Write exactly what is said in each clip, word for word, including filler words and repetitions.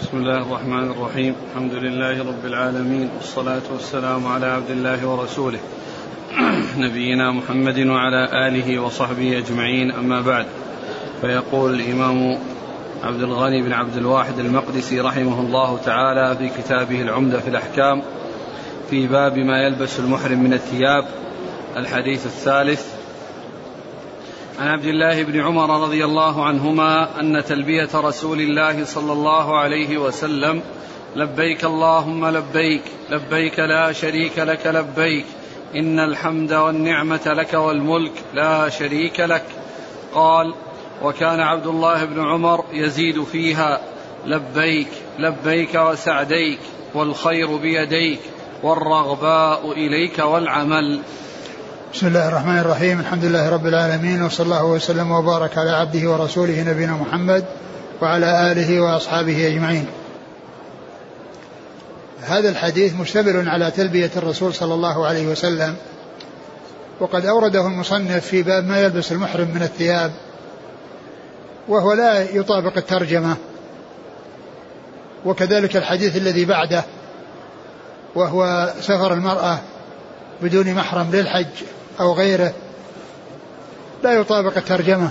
بسم الله الرحمن الرحيم. الحمد لله رب العالمين، والصلاة والسلام على عبد الله ورسوله نبينا محمد وعلى آله وصحبه أجمعين، أما بعد. فيقول الإمام عبد الغني بن عبد الواحد المقدسي رحمه الله تعالى في كتابه العمدة في الأحكام في باب ما يلبس المحرم من الثياب، الحديث الثالث: عن عبد الله بن عمر رضي الله عنهما أن تلبية رسول الله صلى الله عليه وسلم: لبيك اللهم لبيك لبيك لا شريك لك لبيك إن الحمد والنعمة لك والملك لا شريك لك. قال: وكان عبد الله بن عمر يزيد فيها: لبيك لبيك وسعديك والخير بيديك والرغباء إليك والعمل. بسم الله الرحمن الرحيم. الحمد لله رب العالمين، وصلى الله وسلم وبارك على عبده ورسوله نبينا محمد وعلى آله وأصحابه أجمعين. هذا الحديث مشتمل على تلبية الرسول صلى الله عليه وسلم، وقد أورده المصنف في باب ما يلبس المحرم من الثياب، وهو لا يطابق الترجمة، وكذلك الحديث الذي بعده وهو سفر المرأة بدون محرم للحج أو غيره لا يطابق الترجمة.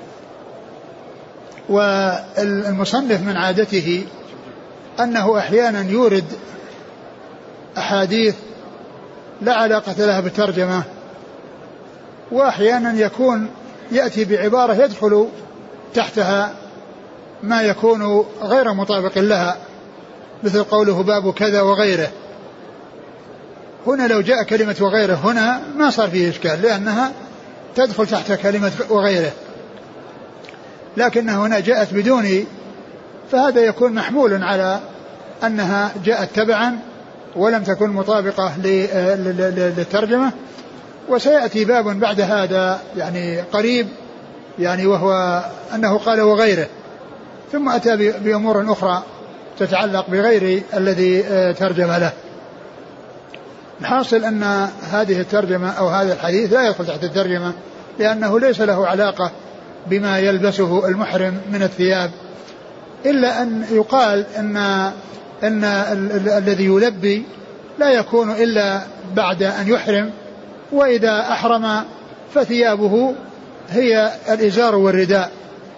والمصنف من عادته أنه أحيانا يورد أحاديث لا علاقة لها بالترجمة، وأحيانا يكون يأتي بعبارة يدخل تحتها ما يكون غير مطابق لها، مثل قوله باب كذا وغيره. هنا لو جاء كلمة وغيره هنا ما صار فيه إشكال، لأنها تدخل تحت كلمة وغيره، لكنها هنا جاءت بدون، فهذا يكون محمول على أنها جاءت تبعا ولم تكن مطابقة للترجمة. وسيأتي باب بعد هذا يعني قريب، يعني وهو أنه قال وغيره، ثم أتى بأمور أخرى تتعلق بغير الذي ترجم له. الحاصل أن هذه الترجمة أو هذا الحديث لا يدخل تحت الترجمة، لأنه ليس له علاقة بما يلبسه المحرم من الثياب، إلا أن يقال أن, أن الذي يلبي لا يكون إلا بعد أن يحرم، وإذا أحرم فثيابه هي الإزار والرداء،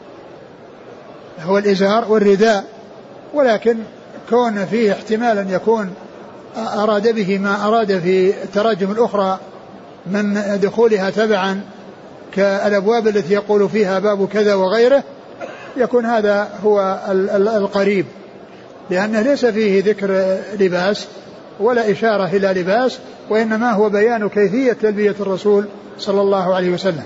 هو الإزار والرداء، ولكن كون فيه احتمال أن يكون أراد به ما أراد في التراجم الأخرى من دخولها تبعا كالأبواب التي يقول فيها باب كذا وغيره، يكون هذا هو القريب، لأنه ليس فيه ذكر لباس ولا إشارة إلى لباس، وإنما هو بيان كيفية تلبية الرسول صلى الله عليه وسلم.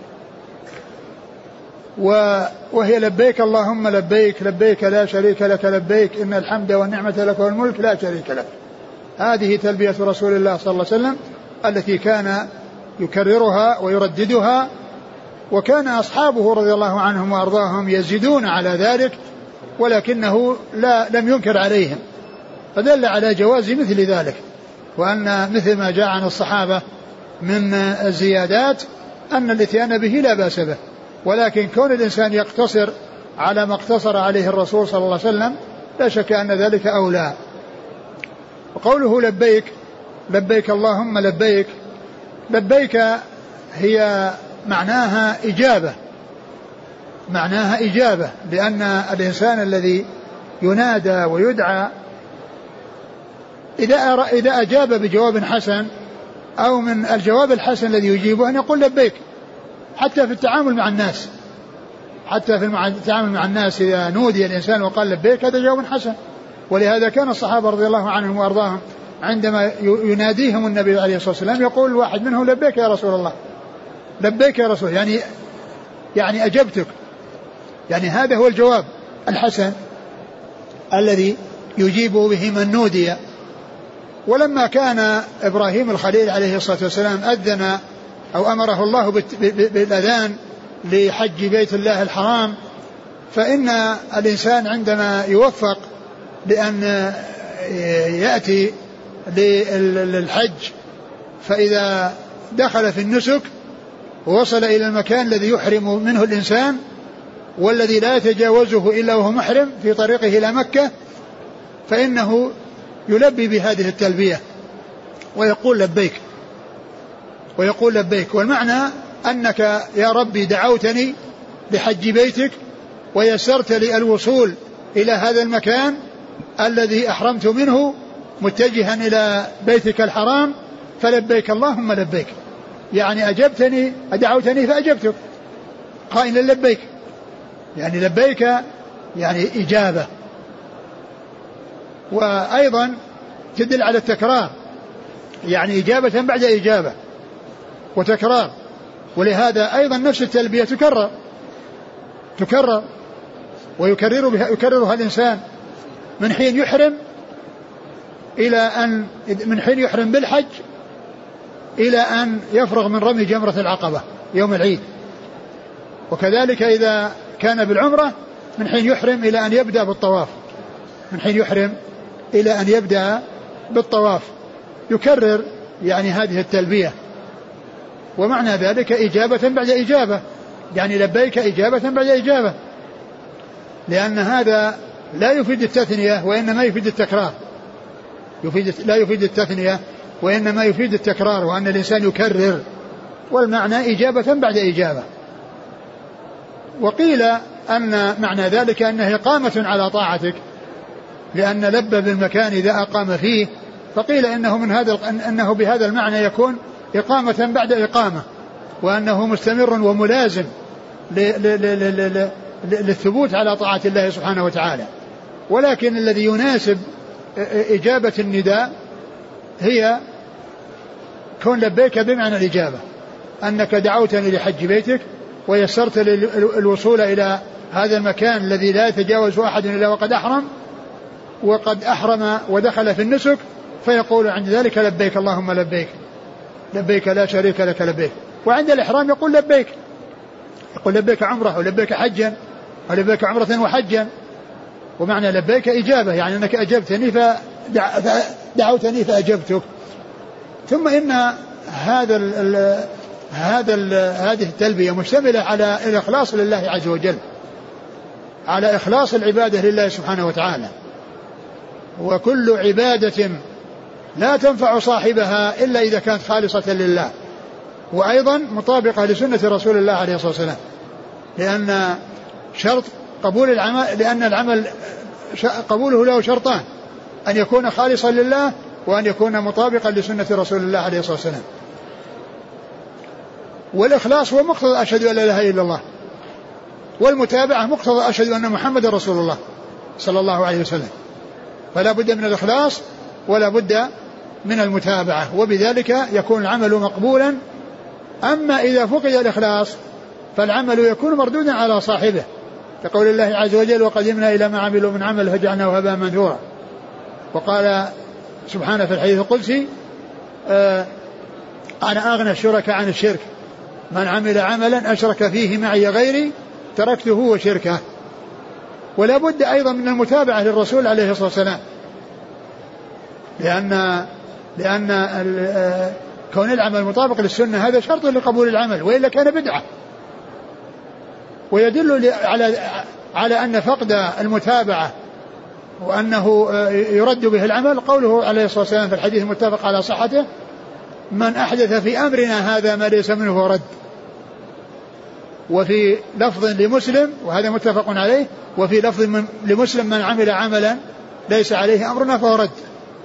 وهي لبيك اللهم لبيك لبيك لا شريك لك لبيك إن الحمد والنعمة لك والملك لا شريك لك. هذه تلبية رسول الله صلى الله عليه وسلم التي كان يكررها ويرددها، وكان أصحابه رضي الله عنهم وأرضاهم يزيدون على ذلك، ولكنه لا لم ينكر عليهم، فدل على جواز مثل ذلك، وأن مثل ما جاء عن الصحابة من الزيادات أن الاتيان به لا بأس به، ولكن كون الإنسان يقتصر على ما اقتصر عليه الرسول صلى الله عليه وسلم لا شك أن ذلك أولى. وقوله لبيك لبيك اللهم لبيك لبيك هي معناها إجابة، معناها إجابة، لأن الإنسان الذي ينادى ويدعى إذا إذا أجاب بجواب حسن أو من الجواب الحسن الذي يجيبه أن يقول لبيك، حتى في التعامل مع الناس، حتى في التعامل مع الناس إذا نودي الإنسان وقال لبيك هذا جواب حسن. ولهذا كان الصحابة رضي الله عنهم وأرضاهم عندما يناديهم النبي عليه الصلاة والسلام يقول واحد منهم لبيك يا رسول الله لبيك يا رسول، يعني يعني أجبتك، يعني هذا هو الجواب الحسن الذي يجيب به من نودي. ولما كان إبراهيم الخليل عليه الصلاة والسلام أذن أو أمره الله بالأذان لحج بيت الله الحرام، فإن الإنسان عندما يوفق بأن يأتي للحج فإذا دخل في النسك ووصل إلى المكان الذي يحرم منه الإنسان والذي لا يتجاوزه إلا وهو محرم في طريقه إلى مكة، فإنه يلبي بهذه التلبية ويقول لبيك ويقول لبيك والمعنى أنك يا ربي دعوتني لحج بيتك ويسرت لي الوصول إلى هذا المكان الذي أحرمت منه متجها إلى بيتك الحرام، فلبيك اللهم لبيك، يعني أجبتني أدعوتني فأجبتك قائلا لبيك، يعني لبيك يعني إجابة. وأيضا تدل على التكرار، يعني إجابة بعد إجابة وتكرار، ولهذا أيضا نفس التلبية تكرر تكرر ويكررها يكررها الإنسان من حين يحرم إلى أن من حين يحرم بالحج إلى أن يفرغ من رمي جمرة العقبة يوم العيد، وكذلك إذا كان بالعمرة من حين يحرم إلى أن يبدأ بالطواف من حين يحرم إلى أن يبدأ بالطواف يكرر يعني هذه التلبية، ومعنى ذلك إجابة بعد إجابة، يعني لبيك إجابة بعد إجابة، لأن هذا لا يفيد التثنية وإنما يفيد التكرار، يفيد لا يفيد التثنية وإنما يفيد التكرار، وأن الإنسان يكرر، والمعنى إجابة بعد إجابة. وقيل أن معنى ذلك أنه إقامة على طاعتك، لأن لب بالمكان إذا أقام فيه، فقيل إنه من هذا أنه بهذا المعنى يكون إقامة بعد إقامة، وأنه مستمر وملازم للثبوت على طاعة الله سبحانه وتعالى. ولكن الذي يناسب إجابة النداء هي كون لبيك بمعنى الإجابة، أنك دعوتني لحج بيتك ويسرت الوصول إلى هذا المكان الذي لا يتجاوز أحد إلا وقد أحرم وقد أحرم ودخل في النسك، فيقول عند ذلك لبيك اللهم لبيك لبيك لا شريك لك لبيك. وعند الإحرام يقول لبيك يقول لبيك عمرة ولبيك حجا ولبيك عمرة وحجا، ومعنى لبيك إجابة، يعني أنك أجبتني فدعوتني فأجبتك. ثم إن هذا ال هذا ال هذه التلبية مشتملة على الإخلاص لله عز وجل، على إخلاص العبادة لله سبحانه وتعالى، وكل عبادة لا تنفع صاحبها إلا إذا كانت خالصة لله، وأيضا مطابقة لسنة رسول الله عليه الصلاة والسلام، لأن شرط قبول العمل لأن العمل قبوله له شرطان، أن يكون خالصا لله وأن يكون مطابقا لسنة رسول الله عليه الصلاة والسلام. والإخلاص هو مقتضى أشهد أن لا إله إلا الله، والمتابعة مقتضى أشهد أن محمد رسول الله صلى الله عليه وسلم، فلا بد من الإخلاص ولا بد من المتابعة، وبذلك يكون العمل مقبولا. أما إذا فقد الإخلاص فالعمل يكون مردودا على صاحبه، كقول الله عز وجل وقدمنا إلى ما عملوا من عمل فجعلناه هباء منثورا. وقال سبحانه في الحديث القدسي آه أنا أغنى الشركاء عن الشرك، من عمل عملا أشرك فيه معي غيري تركته وشركه. ولا بد أيضا من المتابعة للرسول عليه الصلاة والسلام، لأن لأن كون العمل مطابق للسنة هذا شرط لقبول العمل، وإلا كان بدعة. ويدل على على أن فقد المتابعة وأنه يرد به العمل قوله عليه الصلاة والسلام في الحديث المتفق على صحته من أحدث في أمرنا هذا ما ليس منه رد. وفي لفظ لمسلم وهذا متفق عليه، وفي لفظ من لمسلم من عمل عملا ليس عليه أمرنا فهو رد.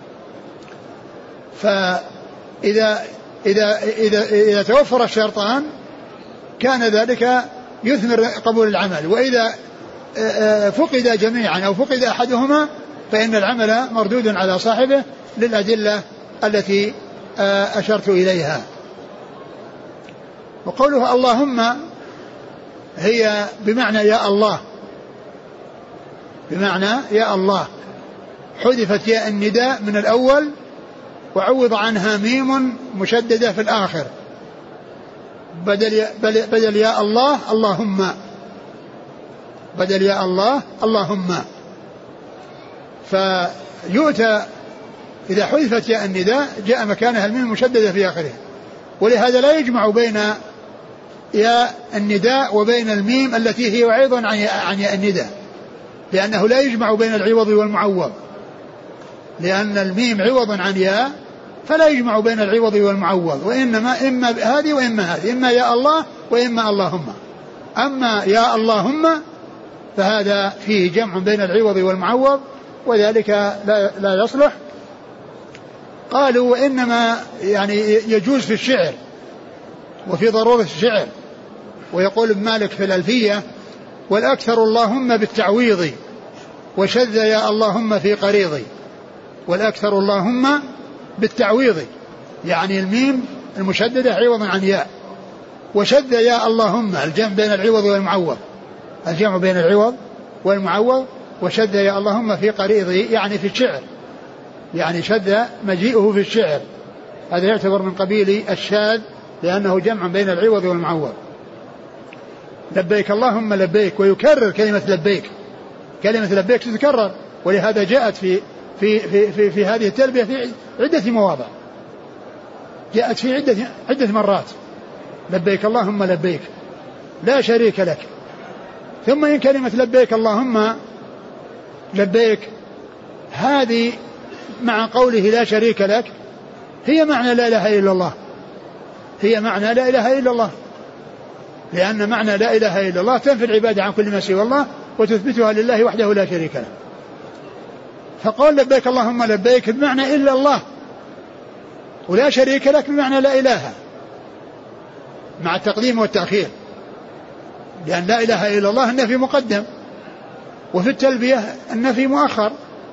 فإذا إذا إذا إذا توفر الشرطان كان ذلك يثمر قبول العمل، وإذا فقد جميعا أو فقد أحدهما فإن العمل مردود على صاحبه للأدلة التي أشرت إليها. وقولها اللهم هي بمعنى يا الله، بمعنى يا الله، حذفت ياء النداء من الأول وعوض عنها ميم مشددة في الآخر، بدل بدل يا الله اللهم، بدل يا الله اللهم. فيؤتى إذا حذفت ياء النداء جاء مكانها الميم المشددة في آخره، ولهذا لا يجمع بين ياء النداء وبين الميم التي هي عوض عن ياء النداء، لأنه لا يجمع بين العوض والمعوض، لأن الميم عوض عن ياء فلا يجمع بين العوض والمعوض، وإنما إما هذه وإما هذه، إما يا الله وإما اللهم. أما يا اللهم فهذا فيه جمع بين العوض والمعوض، وذلك لا, لا يصلح. قالوا وإنما يعني يجوز في الشعر وفي ضرورة الشعر. ويقول ابن مالك في الألفية: والأكثر اللهم بالتعويض وشذ يا اللهم في قريضي. والأكثر اللهم بالتعويض، يعني الميم المشددة عوضا عن ياء، وشذ يا اللهم الجمع بين العوض والمعوض، الجمع بين العوض والمعوض، وشذ يا اللهم في قريضي يعني في الشعر، يعني شذ مجيئه في الشعر، هذا يعتبر من قبيل الشاذ لأنه جمع بين العوض والمعوض. لبيك اللهم لبيك، ويكرر كلمة لبيك، كلمة لبيك تتكرر، ولهذا جاءت في في في في, في هذه التلبية في عدة مواضع، جاءت في عدة عدة مرات: لبيك اللهم لبيك لا شريك لك. ثم إن كلمة لبيك اللهم لبيك هذه مع قوله لا شريك لك هي معنى لا إله إلا الله، هي معنى لا إله إلا الله، لأن معنى لا إله إلا الله تنفي العبادة عن كل ما سوى الله وتثبتها لله وحده لا شريك له. فقال لبيك اللهم لبيك بمعنى إلا الله، ولا شريك لك بمعنى لا إله، مع التقديم والتأخير، لأن لا إله إلا الله النفي مقدم، وفي التلبية النفي مؤخر.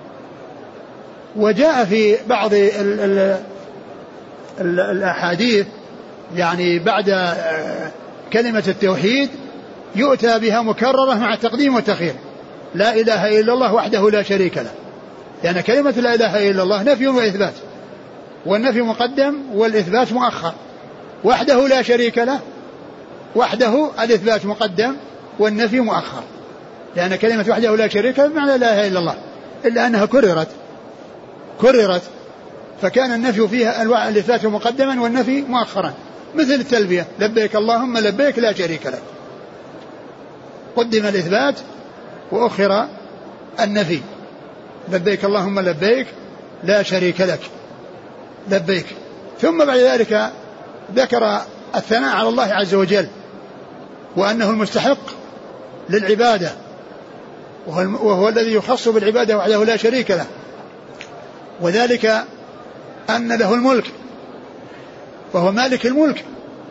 وجاء في بعض ال ال ال الأحاديث يعني بعد كلمة التوحيد يؤتى بها مكررة مع التقديم والتأخير: لا إله إلا الله وحده لا شريك له، لأن كلمة لا إله إلا الله نفي وإثبات، والنفي مقدم والإثبات مؤخر. وحده لا شريك له، وحده الإثبات مقدم والنفي مؤخر، لأن كلمة وحده لا شريك له بمعنى لا إله إلا الله، إلا أنها كررت كررت فكان النفي فيها الإثبات مقدما والنفي مؤخرا، مثل التلبية: لبيك اللهم لبيك لا شريك لك، قدم الإثبات وأخر النفي. لبيك اللهم لبيك لا شريك لك لبيك. ثم بعد ذلك ذكر الثناء على الله عز وجل، وأنه المستحق للعبادة، وهو الذي يخص بالعبادة وحده لا شريك له، وذلك أن له الملك وهو مالك الملك،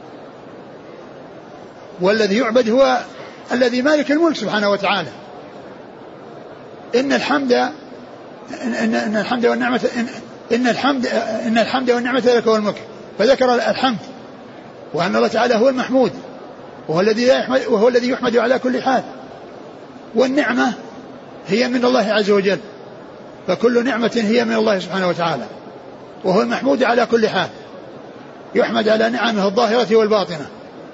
والذي يعبد هو الذي مالك الملك سبحانه وتعالى. إن الحمد إن, إن الحمد والنعمة إن, إن الحمد إن الحمد والنعمة لك والملك، فذكر الحمد، وأن الله تعالى هو المحمود، وهو الذي يحمد وهو الذي يحمد على كل حال، والنعمة هي من الله عز وجل، فكل نعمة هي من الله سبحانه وتعالى، وهو المحمود على كل حال، يحمد على نعمه الظاهرة والباطنة،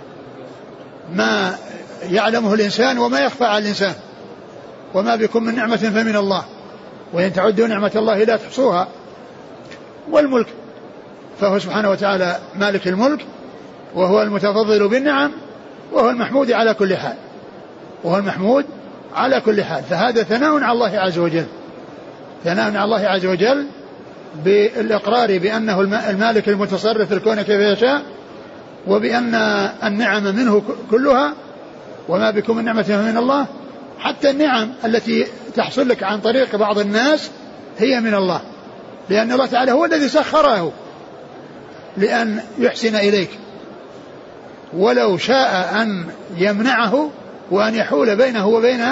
ما يعلمه الإنسان وما يخفى على الإنسان، وما بكم من نعمة فمن الله، وإن تعدوا نعمة الله لا تحصوها. والملك، فهو سبحانه وتعالى مالك الملك، وهو المتفضل بالنعم، وهو المحمود على كل حال، وهو المحمود على كل حال. فهذا ثناء على الله عز وجل، ثناء على الله عز وجل بالإقرار بأنه المالك المتصرف في الكون كيف يشاء، وبأن النعم منه كلها، وما بكم من نعمة من الله، حتى النعم التي تحصل لك عن طريق بعض الناس هي من الله، لأن الله تعالى هو الذي سخره لأن يحسن إليك، ولو شاء أن يمنعه وأن يحول بينه وبين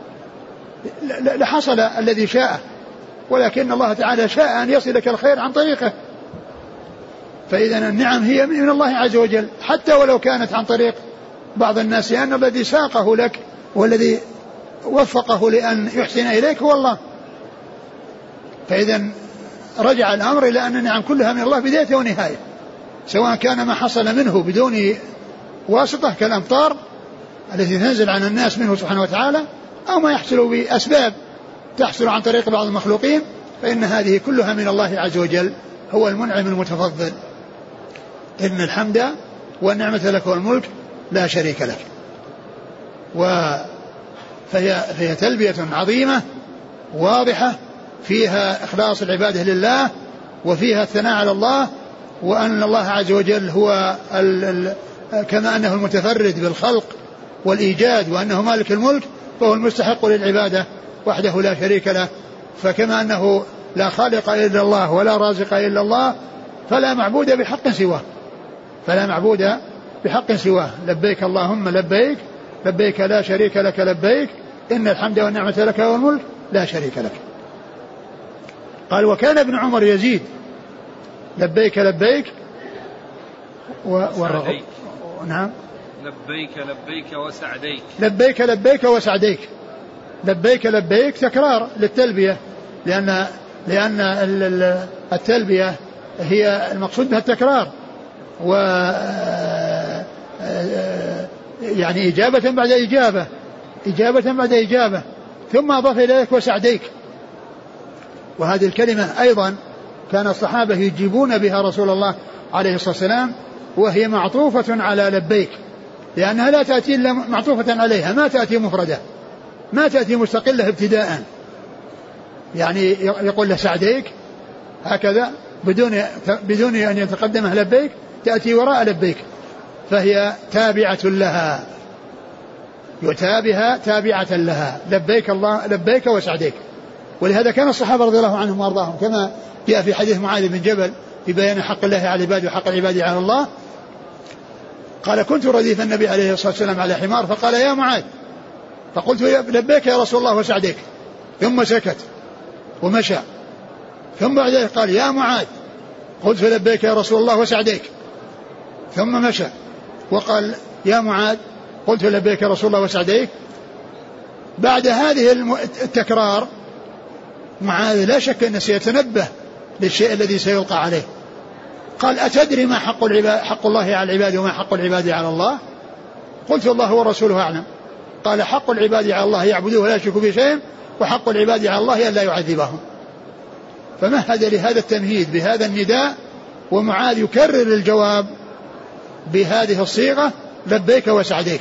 لحصل الذي شاء، ولكن الله تعالى شاء أن يصلك الخير عن طريقه. فإذا النعم هي من الله عز وجل، حتى ولو كانت عن طريق بعض الناس، لأن الذي ساقه لك والذي وفقه لأن يحسن إليك هو الله. فإذا رجع الأمر إلى أن النعم كلها من الله بداية ونهاية، سواء كان ما حصل منه بدون واسطة كالأمطار التي تنزل عن الناس منه سبحانه وتعالى، أو ما يحصل بأسباب تحصل عن طريق بعض المخلوقين، فإن هذه كلها من الله عز وجل، هو المنعم المتفضل. إن الحمد والنعمة لك والملك لا شريك لك. و فهي, فهي تلبية عظيمة واضحة فيها إخلاص العبادة لله، وفيها الثناء على الله، وأن الله عز وجل هو ال ال كما أنه المتفرد بالخلق والإيجاد وأنه مالك الملك فهو المستحق للعبادة وحده لا شريك له. فكما أنه لا خالق إلا الله ولا رازق إلا الله فلا معبود بحق سواه فلا معبود بحق سواه. لبيك اللهم لبيك لبيك لا شريك لك لبيك إن الحمد والنعمة لك والملك لا شريك لك. قال وكان ابن عمر يزيد لبيك لبيك والرغب. نعم لبيك لبيك وسعديك لبيك لبيك وسعديك لبيك لبيك تكرار للتلبية، لأن لأن التلبية هي المقصود بها التكرار، و يعني إجابة بعد إجابة إجابة بعد إجابة، ثم أضاف إليك وسعديك. وهذه الكلمة أيضا كان الصحابة يجيبون بها رسول الله عليه الصلاة والسلام، وهي معطوفة على لبيك، لأنها لا تأتي إلا معطوفة عليها، ما تأتي مفردة، ما تأتي مستقلة ابتداء. يعني يقول له سعديك هكذا بدون بدون أن يتقدمها لبيك، تأتي وراء لبيك، فهي تابعة لها، يتابها تابعة لها. لبيك الله لبيك وسعديك. ولهذا كان الصحابة رضي الله عنهم وارضاهم كما جاء في حديث معاذ بن جبل في بيان حق الله على العباد وحق العباد على الله، قال كنت رديف النبي عليه الصلاة والسلام على حمار فقال يا معاذ، فقلت لبيك يا رسول الله وسعديك، ثم سكت ومشى، ثم بعد ذلك قال يا معاذ، قلت لبيك يا رسول الله وسعديك، ثم مشى وقال يا معاذ، قلت لبيك يا رسول الله وسعديك. بعد هذه التكرار معاذ لا شك أنه سيتنبه للشيء الذي سيلقى عليه. قال أتدري ما حق, العباد حق الله على العباد وما حق العباد على الله؟ قلت الله ورسوله أعلم. قال حق العباد على الله يعبدوه ولا يشركوا به شيئا، وحق العباد على الله أن لا يعذبهم. فمهد لهذا التمهيد بهذا النداء، ومعاذ يكرر الجواب بهذه الصيغة لبيك وسعديك.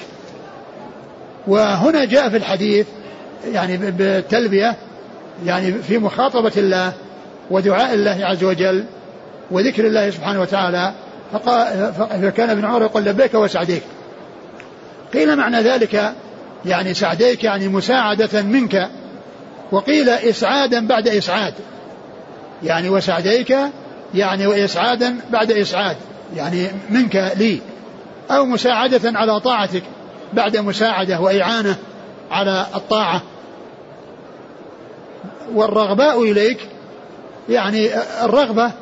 وهنا جاء في الحديث يعني بالتلبية يعني في مخاطبة الله ودعاء الله عز وجل وذكر الله سبحانه وتعالى، فكان ابن عمر يقول لبيك وسعديك. قيل معنى ذلك يعني سعديك يعني مساعدة منك، وقيل إسعادا بعد إسعاد، يعني وسعديك يعني وإسعادا بعد إسعاد، يعني منك لي، أو مساعدة على طاعتك بعد مساعدة وإعانة على الطاعة. والرغباء إليك يعني الرغبة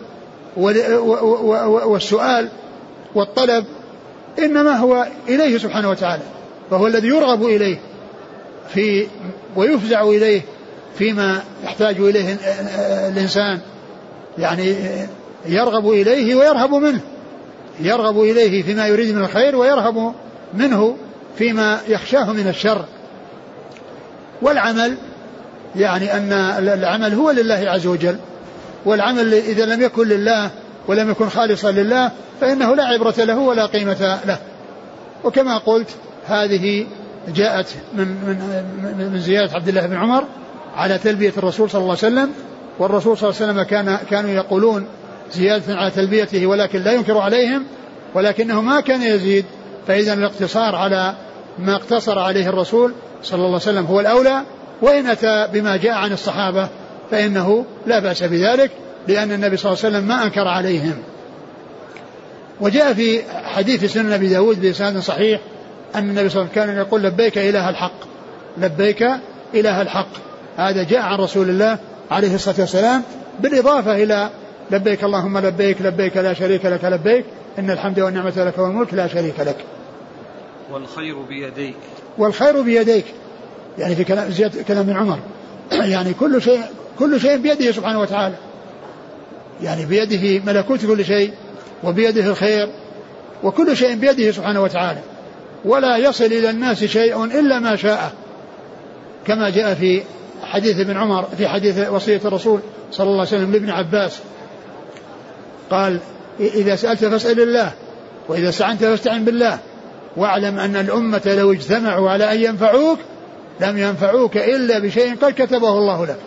والسؤال والطلب إنما هو إليه سبحانه وتعالى، فهو الذي يرغب إليه في ويفزع إليه فيما يحتاج إليه الإنسان، يعني يرغب إليه ويرهب منه، يرغب إليه فيما يريد من الخير ويرهب منه فيما يخشاه من الشر. والعمل يعني أن العمل هو لله عز وجل، والعمل إذا لم يكن لله ولم يكن خالصا لله فإنه لا عبرة له ولا قيمة له. وكما قلت هذه جاءت من, من, من زيادة عبد الله بن عمر على تلبية الرسول صلى الله عليه وسلم، والرسول صلى الله عليه وسلم كان كانوا يقولون زيادة على تلبيته ولكن لا ينكر عليهم، ولكنه ما كان يزيد، فإذا الاقتصار على ما اقتصر عليه الرسول صلى الله عليه وسلم هو الأولى، وإن أتى بما جاء عن الصحابة فإنه لا بأس بذلك، لأن النبي صلى الله عليه وسلم ما أنكر عليهم. وجاء في حديث سنن أبي داود بإسناد صحيح أن النبي صلى الله عليه وسلم كان يقول لبيك إله الحق، لبيك إله الحق. هذا جاء عن رسول الله عليه الصلاة والسلام، بالإضافة إلى لبيك اللهم لبيك لبيك لا شريك لك لبيك إن الحمد والنعمة لك والملك لا شريك لك. والخير بيديك، والخير بيديك يعني في كلام زيادة كلام من عمر يعني كل شيء كل شيء بيده سبحانه وتعالى، يعني بيده ملكوت كل شيء وبيده الخير، وكل شيء بيده سبحانه وتعالى، ولا يصل إلى الناس شيء إلا ما شاء، كما جاء في حديث ابن عمر في حديث وصية الرسول صلى الله عليه وسلم لابن عباس، قال إذا سألت فاسأل الله وإذا استعنت فاستعن بالله، واعلم أن الأمة لو اجتمعوا على أن ينفعوك لم ينفعوك إلا بشيء قد كتبه الله لك.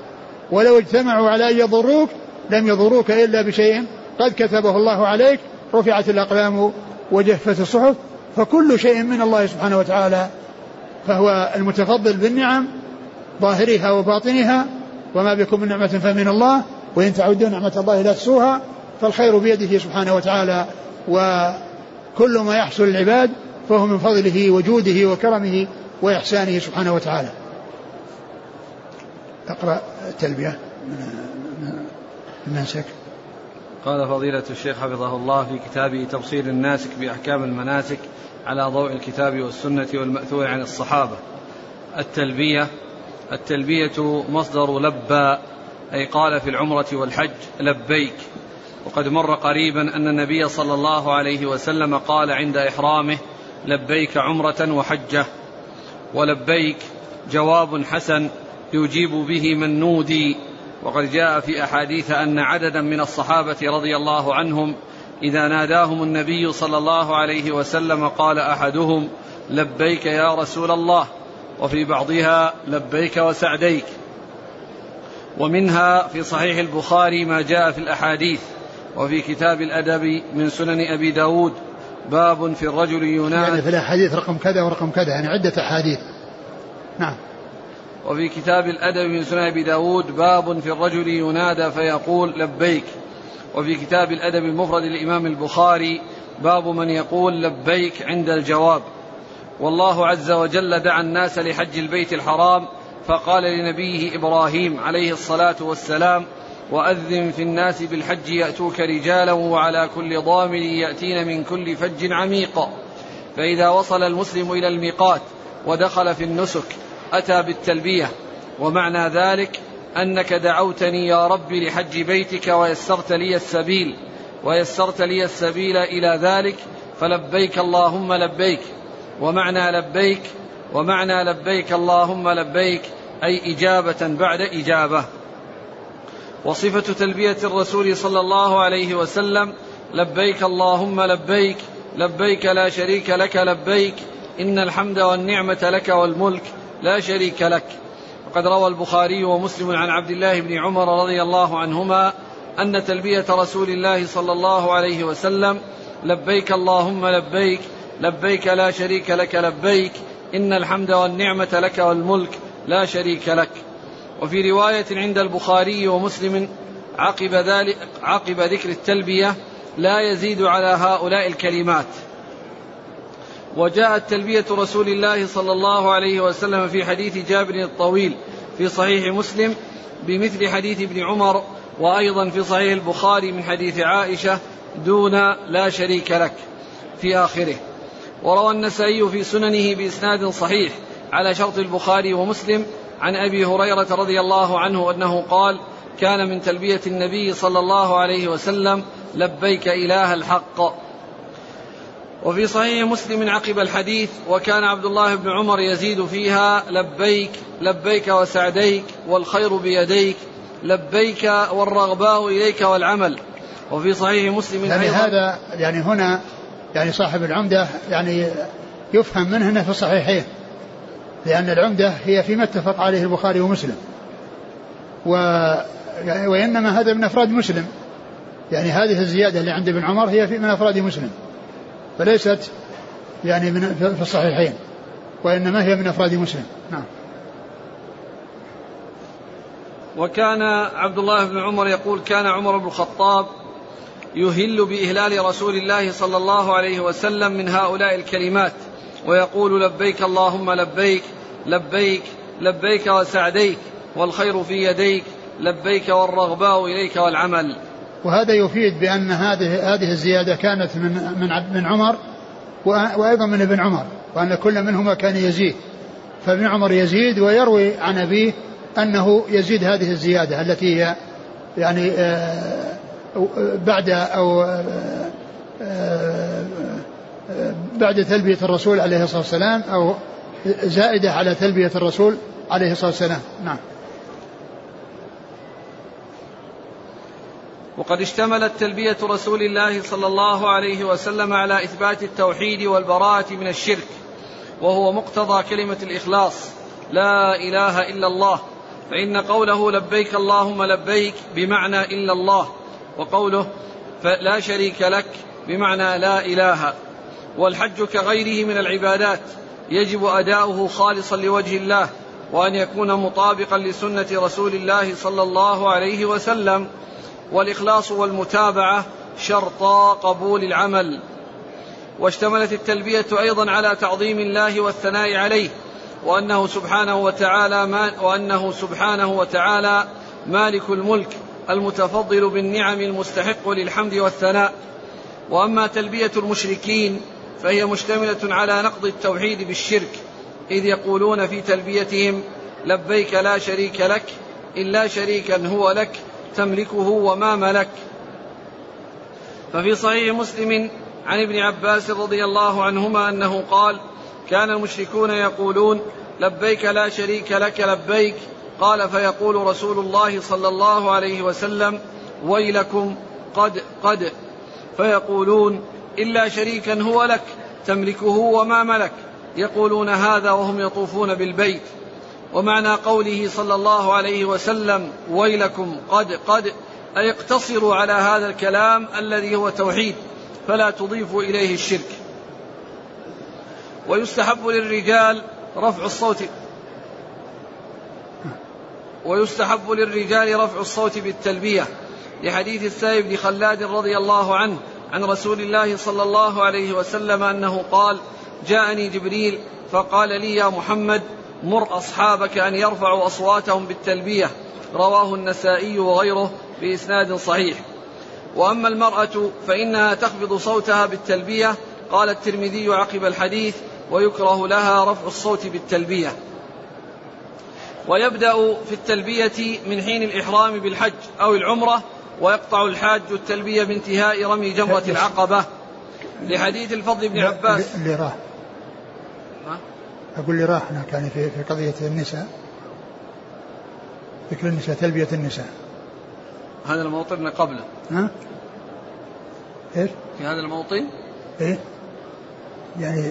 ولو اجتمعوا على أن يضروك لم يضروك إلا بشيء قد كتبه الله عليك، رفعت الأقلام وجفت الصحف. فكل شيء من الله سبحانه وتعالى، فهو المتفضل بالنعم ظاهرها وباطنها، وما بكم من نعمة فمن الله، وإن تعودوا نعمة الله لا تحصوها، فالخير بيده سبحانه وتعالى، وكل ما يحصل للعباد فهو من فضله وجوده وكرمه وإحسانه سبحانه وتعالى. أقرأ التلبية من المنسك. قال فضيلة الشيخ حفظه الله في كتابه تبصير الناسك بأحكام المناسك على ضوء الكتاب والسنة والمأثور عن الصحابة: التلبية التلبية مصدر لبى، أي قال في العمرة والحج لبيك. وقد مر قريبا أن النبي صلى الله عليه وسلم قال عند إحرامه: لبيك عمرة وحجة. ولبيك جواب حسن يجيب به من نودي. وقد جاء في أحاديث أن عددا من الصحابة رضي الله عنهم إذا ناداهم النبي صلى الله عليه وسلم قال أحدهم: لبيك يا رسول الله، وفي بعضها: لبيك وسعديك. ومنها في صحيح البخاري ما جاء في الأحاديث. وفي كتاب الأدب من سنن أبي داود باب في الرجل ينادى، يعني في الأحاديث رقم كذا ورقم كذا، يعني عدة أحاديث. نعم. وفي كتاب الأدب من سنن أبي داود باب في الرجل ينادى فيقول لبيك. وفي كتاب الأدب المفرد للإمام البخاري باب من يقول لبيك عند الجواب. والله عز وجل دعا الناس لحج البيت الحرام فقال لنبيه إبراهيم عليه الصلاة والسلام: وأذن في الناس بالحج يأتوك رجالا وعلى كل ضامر يأتين من كل فج عميق. فإذا وصل المسلم إلى الميقات ودخل في النسك أتى بالتلبية، ومعنى ذلك أنك دعوتني يا رب لحج بيتك ويسرت لي السبيل ويسرت لي السبيل إلى ذلك، فلبيك اللهم لبيك. ومعنى لبيك ومعنى لبيك اللهم لبيك أي إجابة بعد إجابة. وصفة تلبية الرسول صلى الله عليه وسلم: لبيك اللهم لبيك، لبيك لا شريك لك لبيك، إن الحمد والنعمة لك والملك لا شريك لك. وقد روى البخاري ومسلم عن عبد الله بن عمر رضي الله عنهما أن تلبية رسول الله صلى الله عليه وسلم: لبيك اللهم لبيك، لبيك لا شريك لك لبيك، إن الحمد والنعمة لك والملك لا شريك لك. وفي رواية عند البخاري ومسلم عقب ذلك عقب ذكر التلبية: لا يزيد على هؤلاء الكلمات. وجاءت تلبية رسول الله صلى الله عليه وسلم في حديث جابر الطويل في صحيح مسلم بمثل حديث ابن عمر، وأيضا في صحيح البخاري من حديث عائشة دون لا شريك لك في آخره. وروى النسائي في سننه بإسناد صحيح على شرط البخاري ومسلم عن أبي هريرة رضي الله عنه أنه قال: كان من تلبية النبي صلى الله عليه وسلم: لبيك إله الحق. وفي صحيح مسلم عقب الحديث: وكان عبد الله بن عمر يزيد فيها: لبيك، لبيك وسعديك، والخير بيديك، لبيك والرغباء إليك والعمل. وفي صحيح مسلم يعني هذا يعني هنا يعني صاحب العمدة يعني يفهم منه أنه في الصحيحين، لأن العمدة هي فيما اتفق عليه البخاري ومسلم، و... وإنما هذا من أفراد مسلم، يعني هذه الزيادة اللي عند ابن عمر هي في من أفراد مسلم، فليست يعني من في الصحيحين، وإنما هي من أفراد مسلم. نعم. وكان عبد الله بن عمر يقول: كان عمر بن الخطاب يهل بإهلال رسول الله صلى الله عليه وسلم من هؤلاء الكلمات، ويقول: لبيك اللهم لبيك، لبيك، لبيك وسعديك، والخير في يديك، لبيك والرغباء إليك والعمل. وهذا يفيد بأن هذه هذه الزيادة كانت من من من عمر وأيضا من ابن عمر، وأن كل منهما كان يزيد، فابن عمر يزيد ويروي عن أبيه أنه يزيد هذه الزيادة التي هي يعني بعد أو بعد تلبية الرسول عليه الصلاة والسلام، أو زائدة على تلبية الرسول عليه الصلاة والسلام. نعم. وقد اشتملت تلبية رسول الله صلى الله عليه وسلم على إثبات التوحيد والبراءة من الشرك، وهو مقتضى كلمة الإخلاص: لا إله إلا الله، فإن قوله لبيك اللهم لبيك بمعنى إلا الله، وقوله فلا شريك لك بمعنى لا إله. والحج كغيره من العبادات يجب أداؤه خالصا لوجه الله، وأن يكون مطابقا لسنة رسول الله صلى الله عليه وسلم، والإخلاص والمتابعة شرطا قبول العمل. واشتملت التلبية أيضا على تعظيم الله والثناء عليه، وأنه سبحانه وتعالى, ما وأنه سبحانه وتعالى مالك الملك المتفضل بالنعم المستحق للحمد والثناء. وأما تلبية المشركين فهي مشتملة على نقض التوحيد بالشرك، إذ يقولون في تلبيتهم لبيك لا شريك لك إلا شريكا هو لك تملكه وما ملك. ففي صحيح مسلم عن ابن عباس رضي الله عنهما أنه قال كان المشركون يقولون لبيك لا شريك لك لبيك، قال فيقول رسول الله صلى الله عليه وسلم ويلكم قد قد، فيقولون إلا شريكا هو لك تملكه وما ملك، يقولون هذا وهم يطوفون بالبيت. ومعنى قوله صلى الله عليه وسلم ويلكم قد قد أي اقتصروا على هذا الكلام الذي هو توحيد، فلا تضيفوا إليه الشرك. ويستحب للرجال رفع الصوت ويستحب للرجال رفع الصوت بالتلبية، لحديث السائب بن خلاد رضي الله عنه عن رسول الله صلى الله عليه وسلم أنه قال جاءني جبريل فقال لي يا محمد مر أصحابك أن يرفعوا أصواتهم بالتلبية، رواه النسائي وغيره بإسناد صحيح. وأما المرأة فإنها تخفض صوتها بالتلبية، قال الترمذي عقب الحديث ويكره لها رفع الصوت بالتلبية. ويبدأ في التلبية من حين الإحرام بالحج أو العمرة، ويقطع الحاج التلبية بانتهاء رمي جمرة العقبة، لحديث الفضل بن عباس. اللي راح أقول لي راح هناك يعني في في قضية النساء، ذكر النساء تلبية النساء، هذا الموطن قبله. ها؟ إيش؟ في هذا الموطن؟ إيه؟ يعني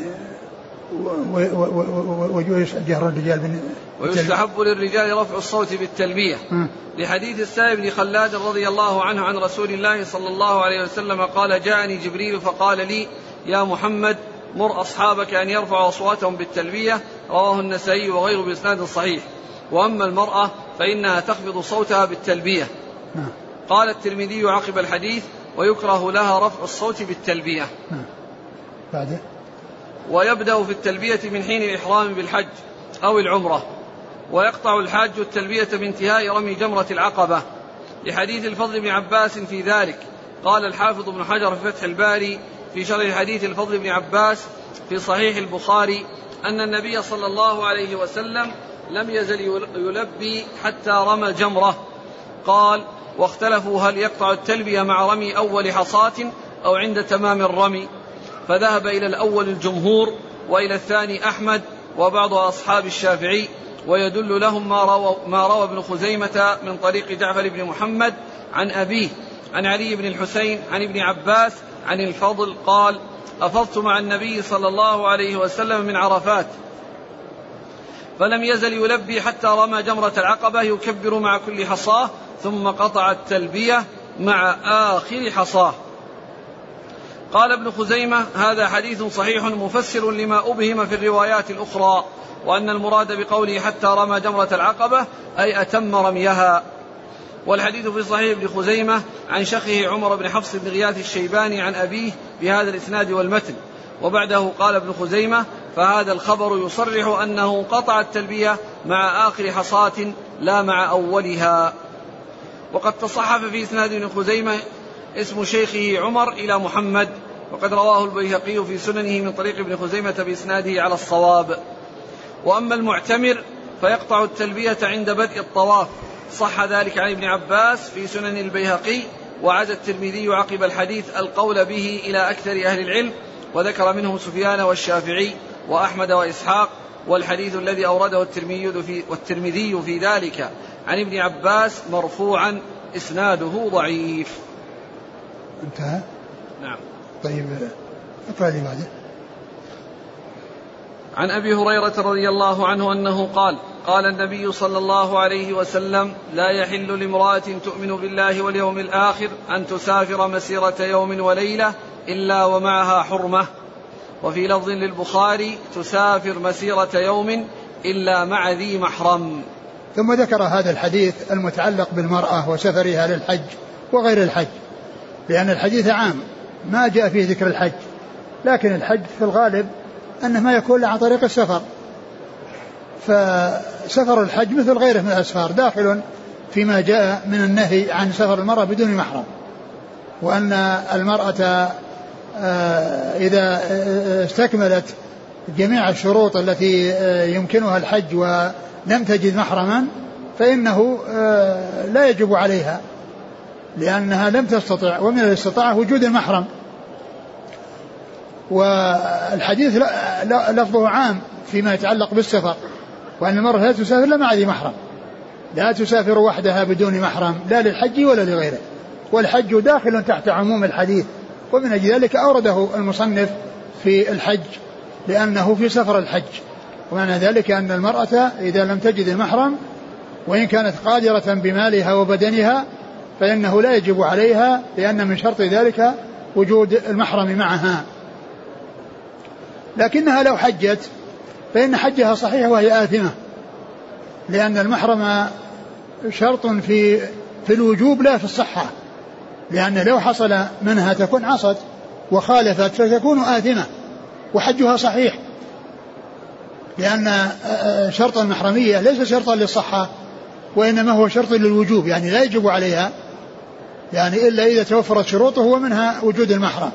وجوز جهر الرجال. ويستحب للرجال رفع الصوت بالتلبية، م. لحديث السائب بن خلاد رضي الله عنه عن رسول الله صلى الله عليه وسلم قال جاءني جبريل فقال لي يا محمد مر أصحابك أن يرفعوا أصواتهم بالتلبية، رواه النسائي وغيره بإسناد صحيح. وأما المرأة فإنها تخفض صوتها بالتلبية. م. قال الترمذي عقب الحديث ويكره لها رفع الصوت بالتلبية. م. بعده ويبدأ في التلبية من حين الإحرام بالحج أو العمرة، ويقطع الحاج التلبية بانتهاء رمي جمرة العقبة، لحديث الفضل بن عباس في ذلك. قال الحافظ ابن حجر في فتح الباري في شرح حديث الفضل بن عباس في صحيح البخاري أن النبي صلى الله عليه وسلم لم يزل يلبي حتى رمى الجمرة. قال واختلفوا هل يقطع التلبية مع رمي أول حصاة أو عند تمام الرمي، فذهب إلى الأول الجمهور وإلى الثاني أحمد وبعض أصحاب الشافعي، ويدل لهم ما روى, ما روى ابن خزيمة من طريق جعفر بن محمد عن أبيه عن علي بن الحسين عن ابن عباس عن الفضل قال أفضت مع النبي صلى الله عليه وسلم من عرفات فلم يزل يلبي حتى رمى جمرة العقبة يكبر مع كل حصاه ثم قطع التلبية مع آخر حصاه. قال ابن خزيمة هذا حديث صحيح مفسر لما أبهم في الروايات الأخرى، وأن المراد بقوله حتى رمى جمرة العقبة أي أتم رميها. والحديث في صحيح ابن خزيمة عن شيخه عمر بن حفص بن غياث الشيباني عن أبيه بهذا الإسناد والمتن. وبعده قال ابن خزيمة فهذا الخبر يصرح أنه قطع التلبية مع آخر حصاة لا مع أولها. وقد تصحف في إسناد ابن خزيمة اسم شيخه عمر إلى محمد، وقد رواه البيهقي في سننه من طريق ابن خزيمة بإسناده على الصواب. وأما المعتمر فيقطع التلبية عند بدء الطواف، صح ذلك عن ابن عباس في سنن البيهقي، وعزى الترمذي عقب الحديث القول به إلى أكثر أهل العلم، وذكر منهم سفيان والشافعي وأحمد وإسحاق. والحديث الذي أورده الترمذي في, والترمذي في ذلك عن ابن عباس مرفوعا إسناده ضعيف. انتهى. نعم. طيب اقرأ بعده. عن أبي هريرة رضي الله عنه أنه قال قال النبي صلى الله عليه وسلم: لا يحل لامرأة تؤمن بالله واليوم الآخر أن تسافر مسيرة يوم وليلة إلا ومعها حرمة. وفي لفظ للبخاري: تسافر مسيرة يوم إلا مع ذي محرم. ثم ذكر هذا الحديث المتعلق بالمرأة وسفرها للحج وغير الحج، لأن الحديث عام ما جاء فيه ذكر الحج، لكن الحج في الغالب أنه ما يكون عن طريق السفر، فسفر الحج مثل غيره من الأسفار داخل فيما جاء من النهي عن سفر المرأة بدون محرم، وأن المرأة إذا استكملت جميع الشروط التي يمكنها الحج ولم تجد محرما فإنه لا يجب عليها، لأنها لم تستطع، ومن الاستطاعة وجود المحرم. والحديث لفظه عام فيما يتعلق بالسفر، وأن المرأة لا تسافر إلا مع ذي محرم، لا تسافر وحدها بدون محرم لا للحج ولا لغيره، والحج داخل تحت عموم الحديث، ومن أجل ذلك أورده المصنف في الحج لأنه في سفر الحج. ومعنى ذلك أن المرأة إذا لم تجد المحرم وإن كانت قادرة بمالها وبدنها فإنه لا يجب عليها، لأن من شرط ذلك وجود المحرم معها. لكنها لو حجت فإن حجها صحيح وهي آثمة، لأن المحرم شرط في في الوجوب لا في الصحة، لأن لو حصل منها تكون عصت وخالفت فتكون آثمة وحجها صحيح، لأن شرط المحرمية ليس شرطا للصحة وإنما هو شرط للوجوب، يعني لا يجب عليها يعني إلا إذا توفرت شروطه ومنها وجود المحرم.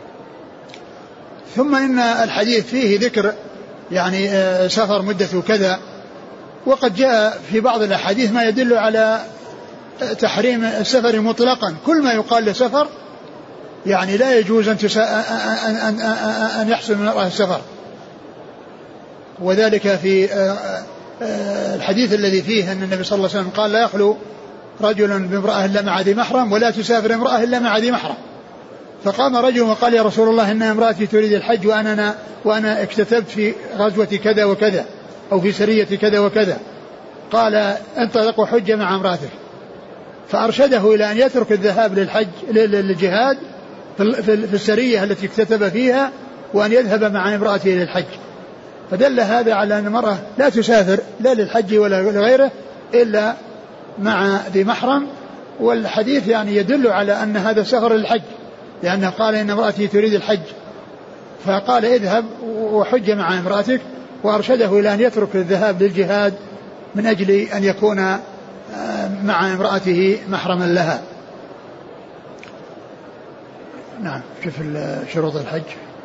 ثم إن الحديث فيه ذكر يعني سفر مدته كذا، وقد جاء في بعض الأحاديث ما يدل على تحريم السفر مطلقا، كل ما يقال لسفر يعني لا يجوز أن, تسا... أن... أن... أن يحصل من رأى السفر. وذلك في الحديث الذي فيه أن النبي صلى الله عليه وسلم قال: لا يخلو رجل بامرأة إلا مع ذي محرم، ولا تسافر امرأة إلا مع ذي محرم. فقام رجل وقال: يا رسول الله إن امرأتي تريد الحج وأنا, وأنا اكتتبت في غزوة كذا وكذا أو في سرية كذا وكذا. قال: انطلق وحج مع امرأتك. فأرشده إلى أن يترك الذهاب للحج للجهاد في السرية التي اكتتب فيها، وأن يذهب مع امرأته للحج. فدل هذا على أن المرأة لا تسافر لا للحج ولا لغيره إلا مع ذي محرم. والحديث يعني يدل على أن هذا سفر للحج، لأنه قال: إن امرأتي تريد الحج، فقال: اذهب وحج مع امرأتك، وأرشده إلى أن يترك الذهاب للجهاد من أجل أن يكون مع امرأته محرما لها. نعم. كيف شروط الحج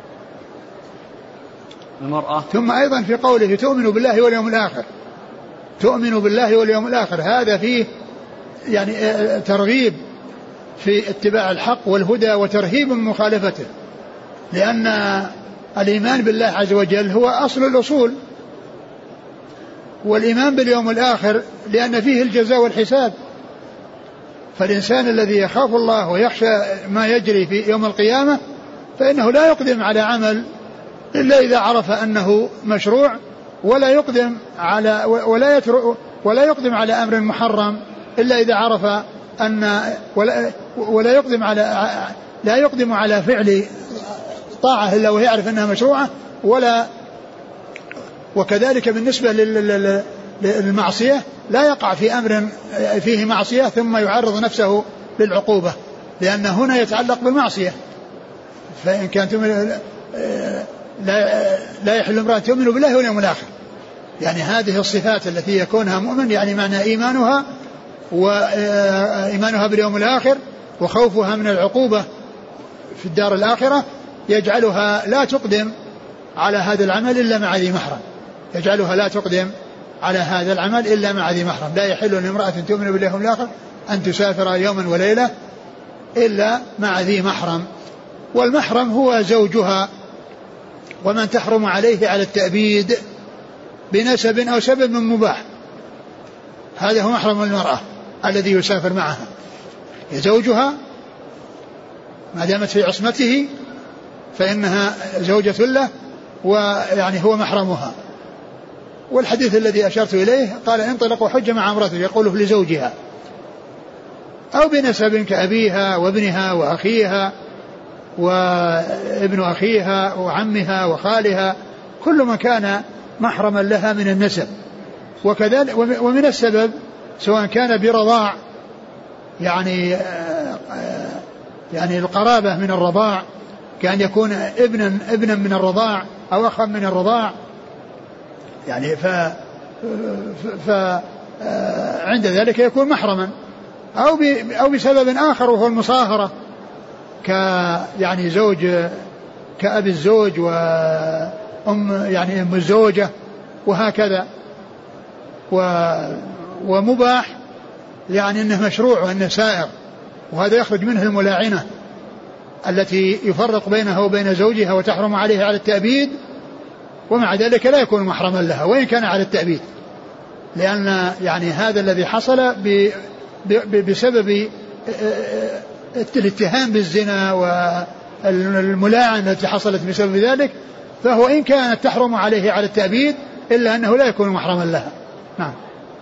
المرأة؟ ثم أيضا في قوله: تؤمن بالله واليوم الآخر، تؤمن بالله واليوم الآخر، هذا فيه يعني ترغيب في اتباع الحق والهدى وترهيب من مخالفته، لأن الإيمان بالله عز وجل هو أصل الأصول، والإيمان باليوم الآخر لأن فيه الجزاء والحساب. فالإنسان الذي يخاف الله ويخشى ما يجري في يوم القيامة فإنه لا يقدم على عمل إلا إذا عرف أنه مشروع، ولا يقدم على ولا يترك ولا يقدم على أمر محرم إلا إذا عرف أن ولا, ولا يقدم على لا يقدم على فعل طاعة إلا وهي يعرف أنها مشروعة. ولا وكذلك بالنسبة للمعصية لا يقع في أمر فيه معصية ثم يعرض نفسه للعقوبة، لأن هنا يتعلق بالمعصية. فإن كانت لا, لا يحل امرأة تؤمن بالله واليوم الآخر، يعني هذه الصفات التي يكونها مؤمن، يعني معنى إيمانها وإيمانها باليوم الآخر وخوفها من العقوبة في الدار الآخرة يجعلها لا تقدم على هذا العمل إلا مع ذي محرم، يجعلها لا تقدم على هذا العمل إلا مع ذي محرم. لا يحل لامرأة تؤمن بالله واليوم الآخر أن تسافر يوما وليلة إلا مع ذي محرم. والمحرم هو زوجها ومن تحرم عليه على التأبيد بنسب أو سبب من مباح، هذا هو محرم المرأة الذي يسافر معها، زوجها ما دامت في عصمته فإنها زوجة له، ويعني هو محرمها. والحديث الذي أشرت إليه قال انطلق وحج مع امرأته يقوله لزوجها أو بنسب كأبيها وابنها وأخيها وابن أخيها وعمها وخالها، كل من كان محرما لها من النسب. وكذلك ومن السبب سواء كان برضاع يعني يعني القرابة من الرضاع، كأن يكون ابنا ابنا من الرضاع أو أخا من الرضاع يعني ف ف عند ذلك يكون محرما، أو أو بسبب آخر وهو المصاهرة، ك يعني زوج كأب الزوج وأم يعني أم الزوجة وهكذا. و ومباح يعني أنه مشروع وأنه سائر، وهذا يخرج منه الملاعنة التي يفرق بينها وبين زوجها وتحرم عليه على التأبيد، ومع ذلك لا يكون محرما لها وإن كان على التأبيد، لأن يعني هذا الذي حصل بسبب الاتهام بالزنا والملاعنة التي حصلت بسبب ذلك، فهو إن كانت تحرم عليه على التأبيد إلا أنه لا يكون محرما لها. نعم.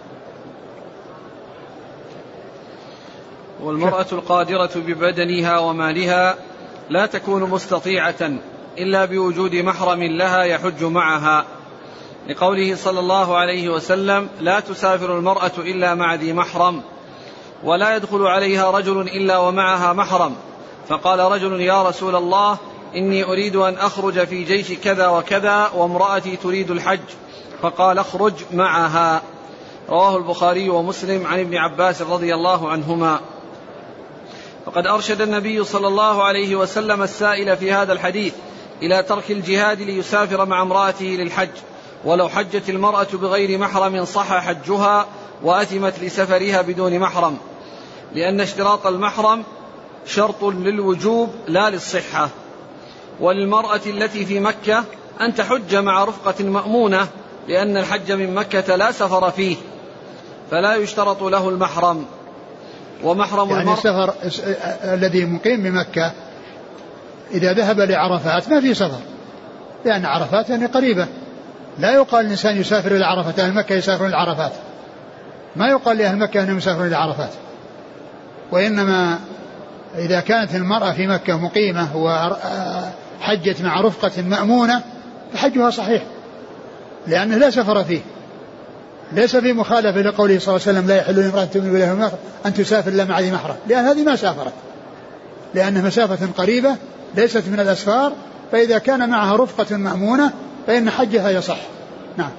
والمرأة القادرة ببدنها ومالها لا تكون مستطيعة إلا بوجود محرم لها يحج معها، لقوله صلى الله عليه وسلم لا تسافر المرأة إلا مع ذي محرم، ولا يدخل عليها رجل إلا ومعها محرم. فقال رجل يا رسول الله إني أريد أن أخرج في جيش كذا وكذا وامرأتي تريد الحج، فقال اخرج معها. رواه البخاري ومسلم عن ابن عباس رضي الله عنهما. فقد أرشد النبي صلى الله عليه وسلم السائل في هذا الحديث إلى ترك الجهاد ليسافر مع امرأته للحج، ولو حجت المرأة بغير محرم صح حجها وأثمت لسفرها بدون محرم، لأن اشتراط المحرم شرط للوجوب لا للصحة. وللمرأة التي في مكة أن تحج مع رفقة مأمونة، لأن الحج من مكة لا سفر فيه فلا يشترط له المحرم. ومحرم يعني السفر الذي مقيم بمكة إذا ذهب لعرفات ما في سفر، لأن عرفات يعني قريبة، لا يقال الإنسان يسافر إلى عرفات، أهل مكة يسافرون إلى عرفات، ما يقال لأهل مكة أنهم يسافرون إلى عرفات. وإنما إذا كانت المرأة في مكة مقيمة وحجت مع رفقة مأمونة فحجها صحيح، لأنه لا سفر فيه، ليس في مخالفة لقوله صلى الله عليه وسلم لا يحل لامرأة تؤمن بالله واليوم الآخر أن تسافر إلا مع ذي محرم، لأن هذه ما سافرت، لأنها مسافة قريبة ليست من الأسفار، فإذا كان معها رفقة مأمونة فإن حجها يصح. نعم.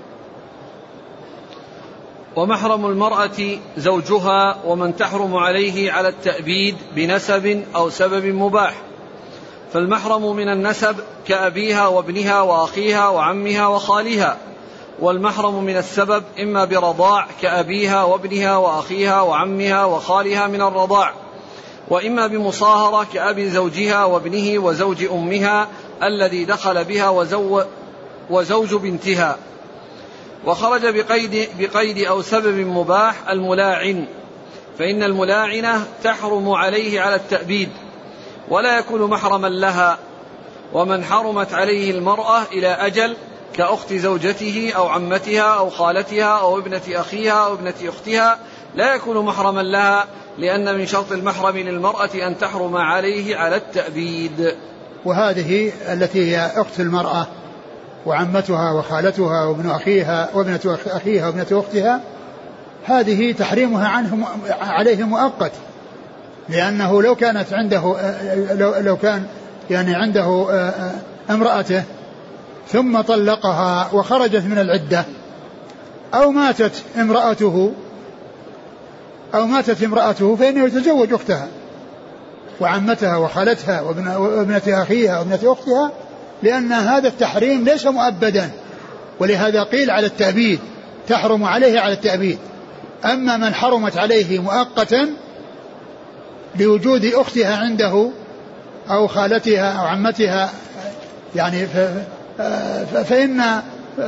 ومحرم المرأة زوجها ومن تحرم عليه على التأبيد بنسب أو سبب مباح. فالمحرم من النسب كأبيها وابنها وأخيها وعمها وخالها، والمحرم من السبب إما برضاع كأبيها وابنها وأخيها وعمها وخالها من الرضاع، وإما بمصاهرة كأبي زوجها وابنه وزوج أمها الذي دخل بها وزو وزوج بنتها. وخرج بقيد, بقيد أو سبب مباح الملاعن، فإن الملاعنة تحرم عليه على التأبيد ولا يكون محرما لها. ومن حرمت عليه المرأة إلى أجل كأخت زوجته أو عمتها أو خالتها أو ابنة أخيها أو ابنة أختها لا يكون محرما لها، لأن من شرط المحرم للمرأة أن تحرم عليه على التأبيد. وهذه التي هي أخت المرأة وعمتها وخالتها وابن أخيها وابنة أخيها وابنة أختها، هذه تحريمها عنه عليه مؤقت، لأنه لو كانت عنده لو, لو كان يعني عنده امرأته ثم طلقها وخرجت من العدة أو ماتت امرأته أو ماتت امرأته فإنه يتزوج أختها وعمتها وخالتها وابنة أخيها وابنة أختها، لأن هذا التحريم ليس مؤبدا، ولهذا قيل على التأبيد تحرم عليه على التأبيد. أما من حرمت عليه مؤقتا لوجود أختها عنده أو خالتها أو عمتها يعني فإن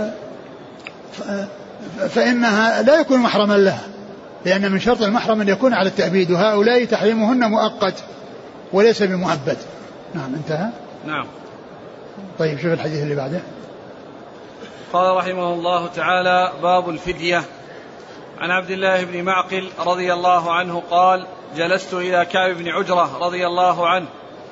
فإنها لا يكون محرما لها، لأن من شرط المحرم أن يكون على التأبيد، وهؤلاء تحريمهن مؤقت وليس بمؤبد. نعم انتهى. نعم. طيب شوف الحديث اللي بعده. قال رحمه الله تعالى: باب الفدية. عن عبد الله بن معقل رضي الله عنه قال: جلست إلى كعب بن عجرة رضي الله عنه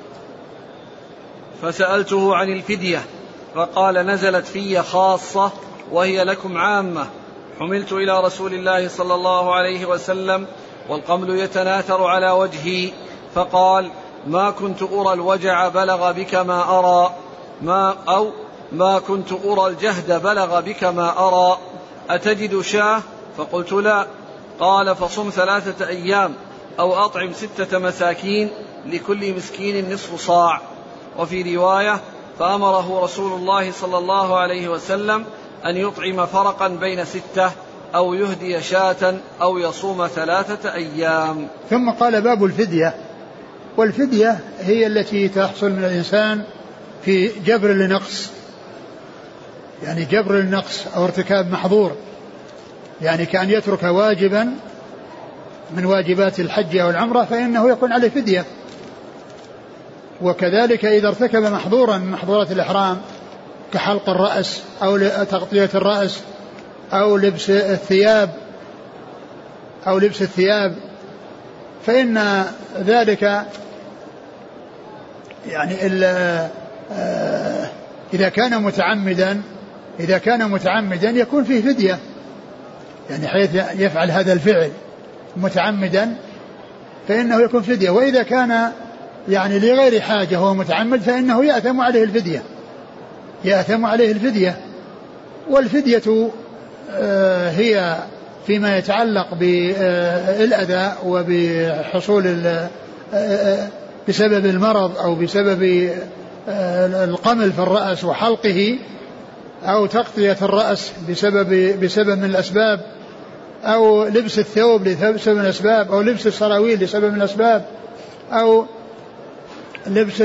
فسألته عن الفدية فقال: نزلت في خاصة وهي لكم عامة. حملت إلى رسول الله صلى الله عليه وسلم والقمل يتناثر على وجهي فقال: ما كنت أرى الوجع بلغ بك ما أرى، ما أو ما كنت أرى الجهد بلغ بك ما أرى، أتجد شاه؟ فقلت: لا. قال: فصم ثلاثة أيام أو أطعم ستة مساكين لكل مسكين نصف صاع. وفي رواية: فأمره رسول الله صلى الله عليه وسلم أن يطعم فرقا بين ستة أو يهدي شاة أو يصوم ثلاثة أيام. ثم قال: باب الفدية. والفدية هي التي تحصل من الإنسان في جبر لنقص، يعني جبر للنقص أو ارتكاب محظور، يعني كأن يترك واجبا من واجبات الحج أو العمرة فإنه يكون عليه فدية. وكذلك إذا ارتكب محظورا من محظورات الإحرام كحلق الرأس أو تغطية الرأس أو لبس الثياب أو لبس الثياب فإن ذلك يعني إذا كان متعمدا إذا كان متعمدا يكون فيه فدية، يعني حيث يفعل هذا الفعل متعمدا فإنه يكون فدية. وإذا كان يعني لغير حاجة هو متعمد فإنه يأثم عليه الفدية يأثم عليه الفدية. والفدية هي فيما يتعلق بالأذى وبحصول بسبب المرض أو بسبب القمل في الرأس وحلقه أو تغطية الرأس بسبب بسبب من الأسباب أو لبس الثوب لسبب من الأسباب أو لبس السراويل لسبب من الأسباب أو لبس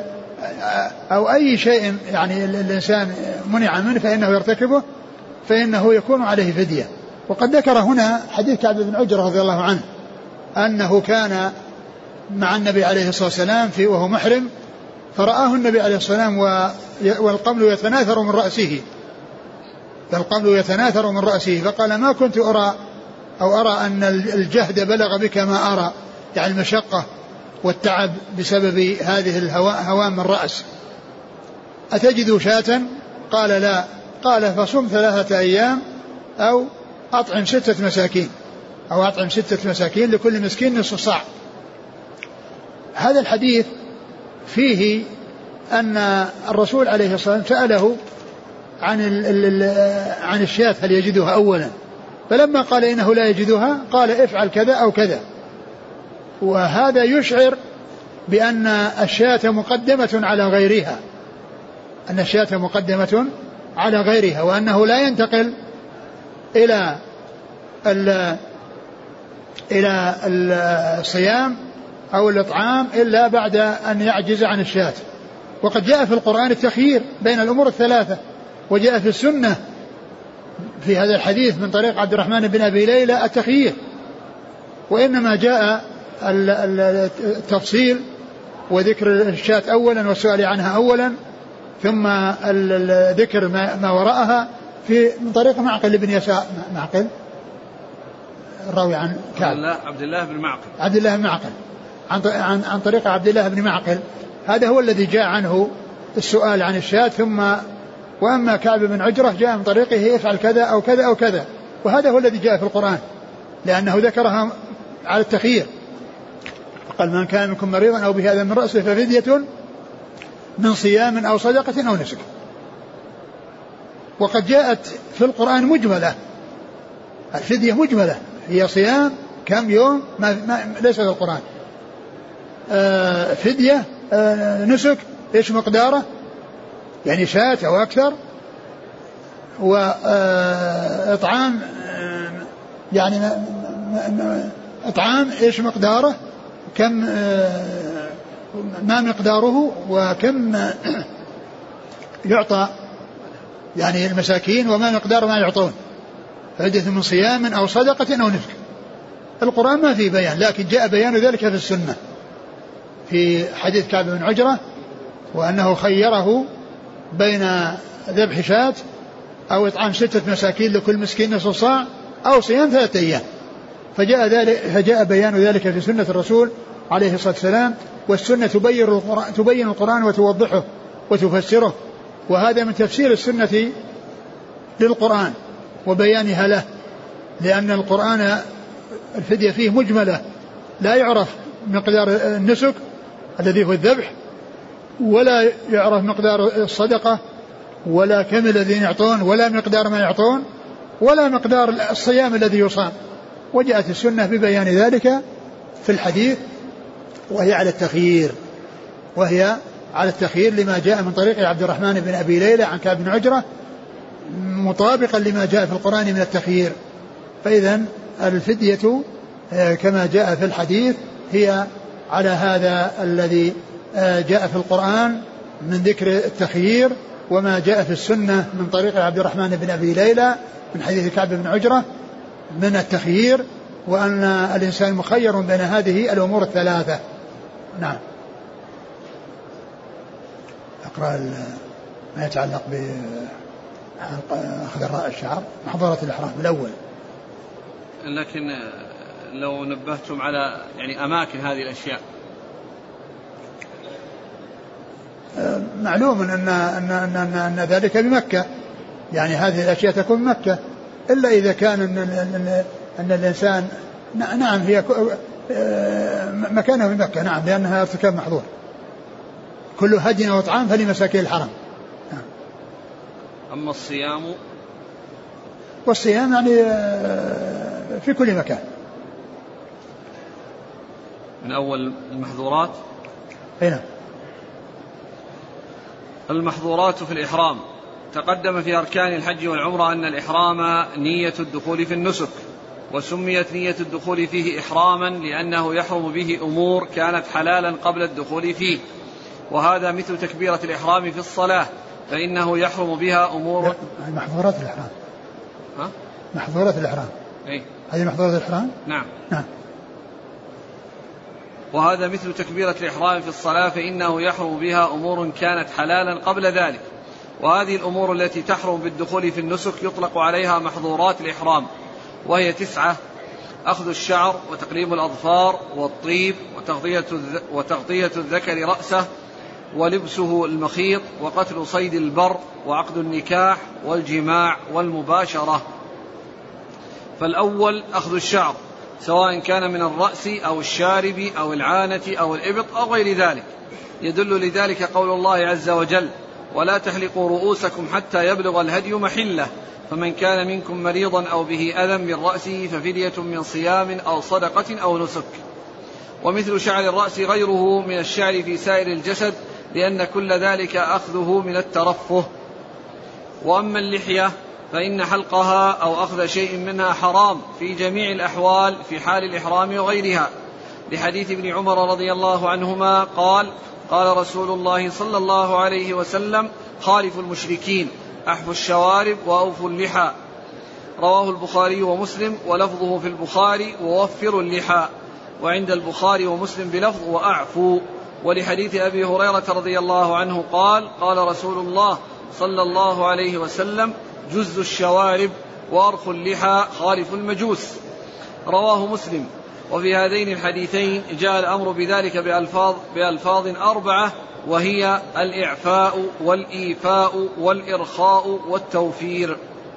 أو أي شيء يعني الإنسان منع منه فإنه يرتكبه فإنه يكون عليه فدية. وقد ذكر هنا حديث كعب بن عجرة رضي الله عنه أنه كان مع النبي عليه الصلاة والسلام في وهو محرم فرآه النبي عليه الصلاة والسلام والقمل يتناثر من رأسه القمل يتناثر من رأسه فقال: ما كنت أرى أو أرى أن الجهد بلغ بك ما أرى، يعني المشقة والتعب بسبب هذه الهوام من الرأس. أتجد شاة؟ قال: لا. قال: فصم ثلاثة أيام أو أطعم ستة مساكين أو أطعم ستة مساكين لكل مسكين نصف صاع. هذا الحديث فيه أن الرسول عليه الصلاة والسلام سأله عن عن الشاة هل يجدها أولا، فلما قال إنه لا يجدها قال: افعل كذا أو كذا. وهذا يشعر بأن الشاة مقدمة على غيرها أن الشاة مقدمة على غيرها وأنه لا ينتقل إلى ال إلى الصيام أو الإطعام إلا بعد أن يعجز عن الشاة. وقد جاء في القرآن التخيير بين الأمور الثلاثة، وجاء في السنة في هذا الحديث من طريق عبد الرحمن بن أبي ليلى التخيير، وإنما جاء التفصيل وذكر الشاة أولا والسؤال عنها أولا ثم ذكر ما وراءها في من طريق معقل بن يسار معقل الراوي عن كعب عبد الله بن معقل عبد الله بن معقل عن عن عن طريق عبد الله بن معقل. هذا هو الذي جاء عنه السؤال عن الشاة. ثم وأما كعب بن عجرة جاء من طريقه يفعل كذا أو كذا أو كذا، وهذا هو الذي جاء في القرآن لأنه ذكرها على التخيير. قال: من كان منكم مريضا أو به أذى من رأسه ففدية من صيام أو صدقة أو نسك. وقد جاءت في القرآن مجملة، الفدية مجملة هي صيام كم يوم ما ما ليس في القرآن. آه فدية آه نسك إيش مقداره، يعني شاة أو أكثر، وإطعام آه يعني إطعام إيش مقداره، كم آه ما مقداره وكم يعطى يعني المساكين وما مقدار ما يعطون، فدية من صيام أو صدقة أو نسك. القرآن ما فيه بيان، لكن جاء بيان ذلك في السنة في حديث كعب بن عجرة، وأنه خيره بين ذبح شاة أو إطعام ستة مساكين لكل مسكين نصف صاع أو صيام ثلاثة أيام. فجاء, ذلك فجاء بيان ذلك في سنة الرسول عليه الصلاة والسلام. والسنة تبين القرآن, تبين القرآن وتوضحه وتفسره, وهذا من تفسير السنة للقرآن وبيانها له, لأن القرآن الفدية فيه مجملة لا يعرف مقدار النسك الذي هو الذبح, ولا يعرف مقدار الصدقة, ولا كم الذين يعطون, ولا مقدار ما يعطون, ولا مقدار الصيام الذي يصام. وجاءت السنة ببيان ذلك في الحديث, وهي على التخيير وهي على التخيير لما جاء من طريق عبد الرحمن بن أبي ليلى عن كعب بن عجرة, مطابقا لما جاء في القرآن من التخيير. فإذن الفدية كما جاء في الحديث هي على هذا الذي جاء في القرآن من ذكر التخيير, وما جاء في السنة من طريق عبد الرحمن بن أبي ليلى من حديث كعب بن عجرة من التخيير, وأن الإنسان مخير بين هذه الأمور الثلاثة. نعم. أقرأ ما يتعلق بأخذ الشعر محظورات الإحرام الأول. لكن لو نبهتم على يعني أماكن هذه الأشياء. معلوم أن, أن, أن, أن, أن ذلك بمكة, يعني هذه الأشياء تكون بمكة, إلا إذا كان أن, أن, أن الإنسان نعم هي مكانه بمكة, نعم, لأنها ارتكاب محظور. كل هدي وطعام فلمساكين الحرم. نعم. أما الصيام والصيام يعني في كل مكان. من أول المحظورات. هنا المحظورات في الإحرام. تقدم في أركان الحج والعمرة أن الإحرام نية الدخول في النسك, وسميت نية الدخول فيه إحراما لأنه يحرم به أمور كانت حلالا قبل الدخول فيه, وهذا مثل تكبيرة الإحرام في الصلاة فإنه يحرم بها أمور. محظورات الإحرام. ها؟ محظورات الإحرام. أي. هذه محظورات الإحرام. نعم. نعم. وهذا مثل تكبيرة الإحرام في الصلاة فإنه يحرم بها أمور كانت حلالا قبل ذلك, وهذه الأمور التي تحرم بالدخول في النسك يطلق عليها محظورات الإحرام, وهي تسعة: أخذ الشعر, وتقليم الأظفار, والطيب, وتغطية, وتغطية الذكر رأسه, ولبسه المخيط, وقتل صيد البر, وعقد النكاح, والجماع, والمباشرة. فالأول أخذ الشعر, سواء كان من الرأس أو الشارب أو العانة أو الإبط أو غير ذلك, يدل لذلك قول الله عز وجل: ولا تحلقوا رؤوسكم حتى يبلغ الهدي محله, فمن كان منكم مريضا أو به أذى من رأسه ففدية من صيام أو صدقة أو نسك. ومثل شعر الرأس غيره من الشعر في سائر الجسد, لأن كل ذلك أخذه من الترفه. وأما اللحية فإن حلقها أو أخذ شيء منها حرام في جميع الأحوال في حال الإحرام وغيرها, لحديث ابن عمر رضي الله عنهما قال: قال رسول الله صلى الله عليه وسلم: خالفوا المشركين, أحفوا الشوارب وأوفوا اللحى. رواه البخاري ومسلم, ولفظه في البخاري: ووفروا اللحى, وعند البخاري ومسلم بلفظ: وأعفوا. ولحديث أبي هريرة رضي الله عنه قال: قال رسول الله صلى الله عليه وسلم: جز الشوارب وأرخوا اللحى خالف المجوس. رواه مسلم. وفي هذين الحديثين جاء الأمر بذلك بألفاظ, بألفاظ أربعة, وهي الإعفاء والإيفاء والإرخاء والتوفير.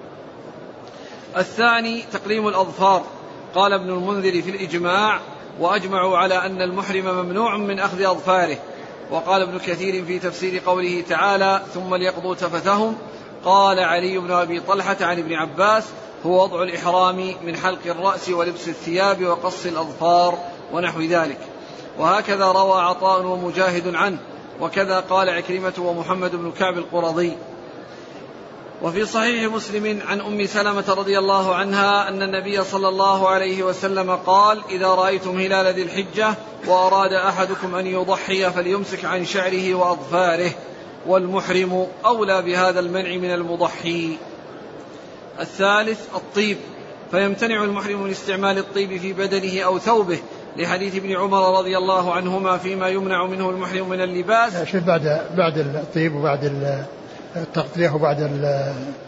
الثاني تقليم الأظفار. قال ابن المنذر في الإجماع: وأجمعوا على أن المحرم ممنوع من أخذ أظفاره. وقال ابن كثير في تفسير قوله تعالى: ثم ليقضوا تفثهم: قال علي بن أبي طلحة عن ابن عباس: هو وضع الإحرام من حلق الرأس ولبس الثياب وقص الأظفار ونحو ذلك. وهكذا روى عطاء ومجاهد عنه, وكذا قال عكرمة ومحمد بن كعب القرظي. وفي صحيح مسلم عن أم سلمة رضي الله عنها أن النبي صلى الله عليه وسلم قال: إذا رأيتم هلال ذي الحجة وأراد أحدكم أن يضحي فليمسك عن شعره وأظفاره, والمحرم أولى بهذا المنع من المضحي. الثالث الطيب, فيمتنع المحرم من استعمال الطيب في بدنه أو ثوبه, لحديث ابن عمر رضي الله عنهما فيما يمنع منه المحرم من اللباس. شوف بعد بعد الطيب وبعد التغطية وبعد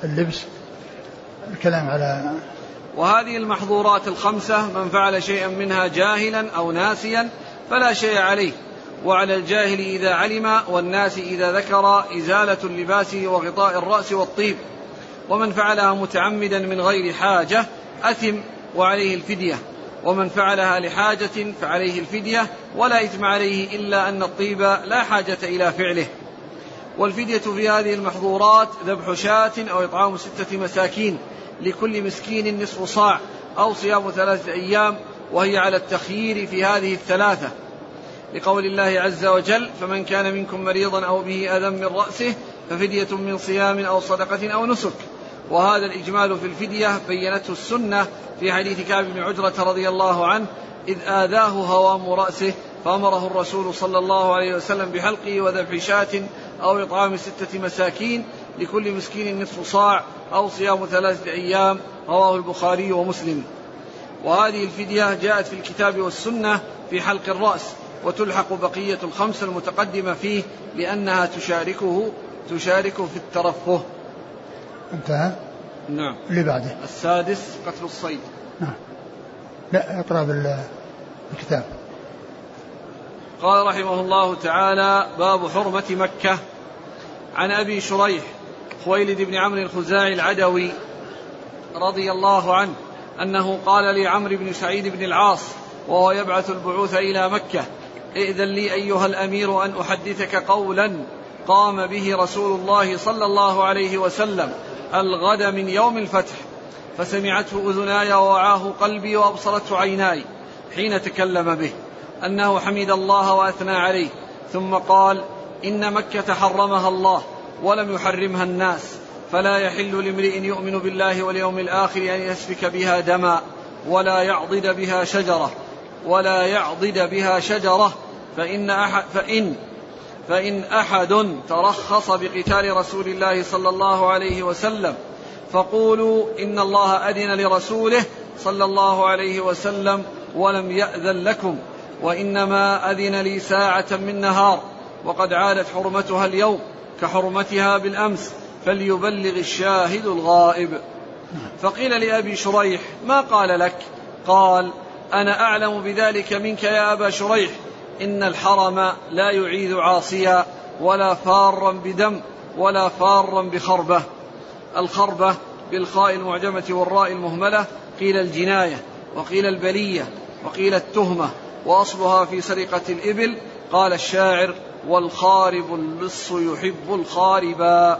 اللبس الكلام على. وهذه المحظورات الخمسة من فعل شيئا منها جاهلا أو ناسيا فلا شيء عليه، وعلى الجاهل إذا علم والناس إذا ذكر إزالة اللباس وغطاء الرأس والطيب. ومن فعلها متعمدا من غير حاجة أثم وعليه الفدية، ومن فعلها لحاجة فعليه الفدية ولا إثم عليه إلا أن الطيب لا حاجة إلى فعله. والفدية في هذه المحظورات ذبح شاة أو إطعام ستة مساكين لكل مسكين نصف صاع أو صيام ثلاثة أيام، وهي على التخيير في هذه الثلاثة لقول الله عز وجل: فمن كان منكم مريضا أو به أذى من رأسه ففدية من صيام أو صدقة أو نسك. وهذا الإجمال في الفدية بينته السنة في حديث كعب بن عجرة رضي الله عنه إذ آذاه هوام رأسه فأمره الرسول صلى الله عليه وسلم بحلقه وذبح شاة أو إطعام ستة مساكين لكل مسكين نصف صاع أو صيام ثلاثة أيام، رواه البخاري ومسلم. وهذه الفدية جاءت في الكتاب والسنة في حلق الرأس، وتلحق بقية الخمس المتقدمة فيه لأنها تشاركه تشاركه في الترفه. انتهى. نعم. اللي بعده السادس قتل الصيد. نعم. لا اقرأ بالكتاب. قال رحمه الله تعالى: باب حرمة مكة. عن أبي شريح خويلد بن عمرو الخزاعي العدوي رضي الله عنه أنه قال لعمرو بن سعيد بن العاص وهو يبعث البعوث إلى مكة: ائذن لي أيها الأمير أن أحدثك قولا قام به رسول الله صلى الله عليه وسلم الغد من يوم الفتح، فسمعته أذناي ووعاه قلبي وأبصرته عيناي حين تكلم به، أنه حمد الله وأثنى عليه، ثم قال: إن مكة حرمها الله ولم يحرمها الناس، فلا يحل لامرئ يؤمن بالله واليوم الآخر أن يسفك بها دما ولا يعضد بها شجرة ولا يعضد بها شجرة فإن أحد, فإن فإن أحد ترخص بقتال رسول الله صلى الله عليه وسلم فقولوا إن الله أذن لرسوله صلى الله عليه وسلم ولم يأذن لكم، وإنما أذن لي ساعة من نهار، وقد عادت حرمتها اليوم كحرمتها بالأمس، فليبلغ الشاهد الغائب. فقيل لأبي شريح: ما قال لك؟ قال: أنا أعلم بذلك منك يا أبا شريح، إن الحرم لا يعيد عاصيا ولا فارا بدم ولا فارا بخربة. الخربة بالخاء المعجمة والراء المهملة قيل الجناية وقيل البلية وقيل التهمة، وأصلها في سرقة الإبل. قال الشاعر: والخارب اللص يحب الخاربا.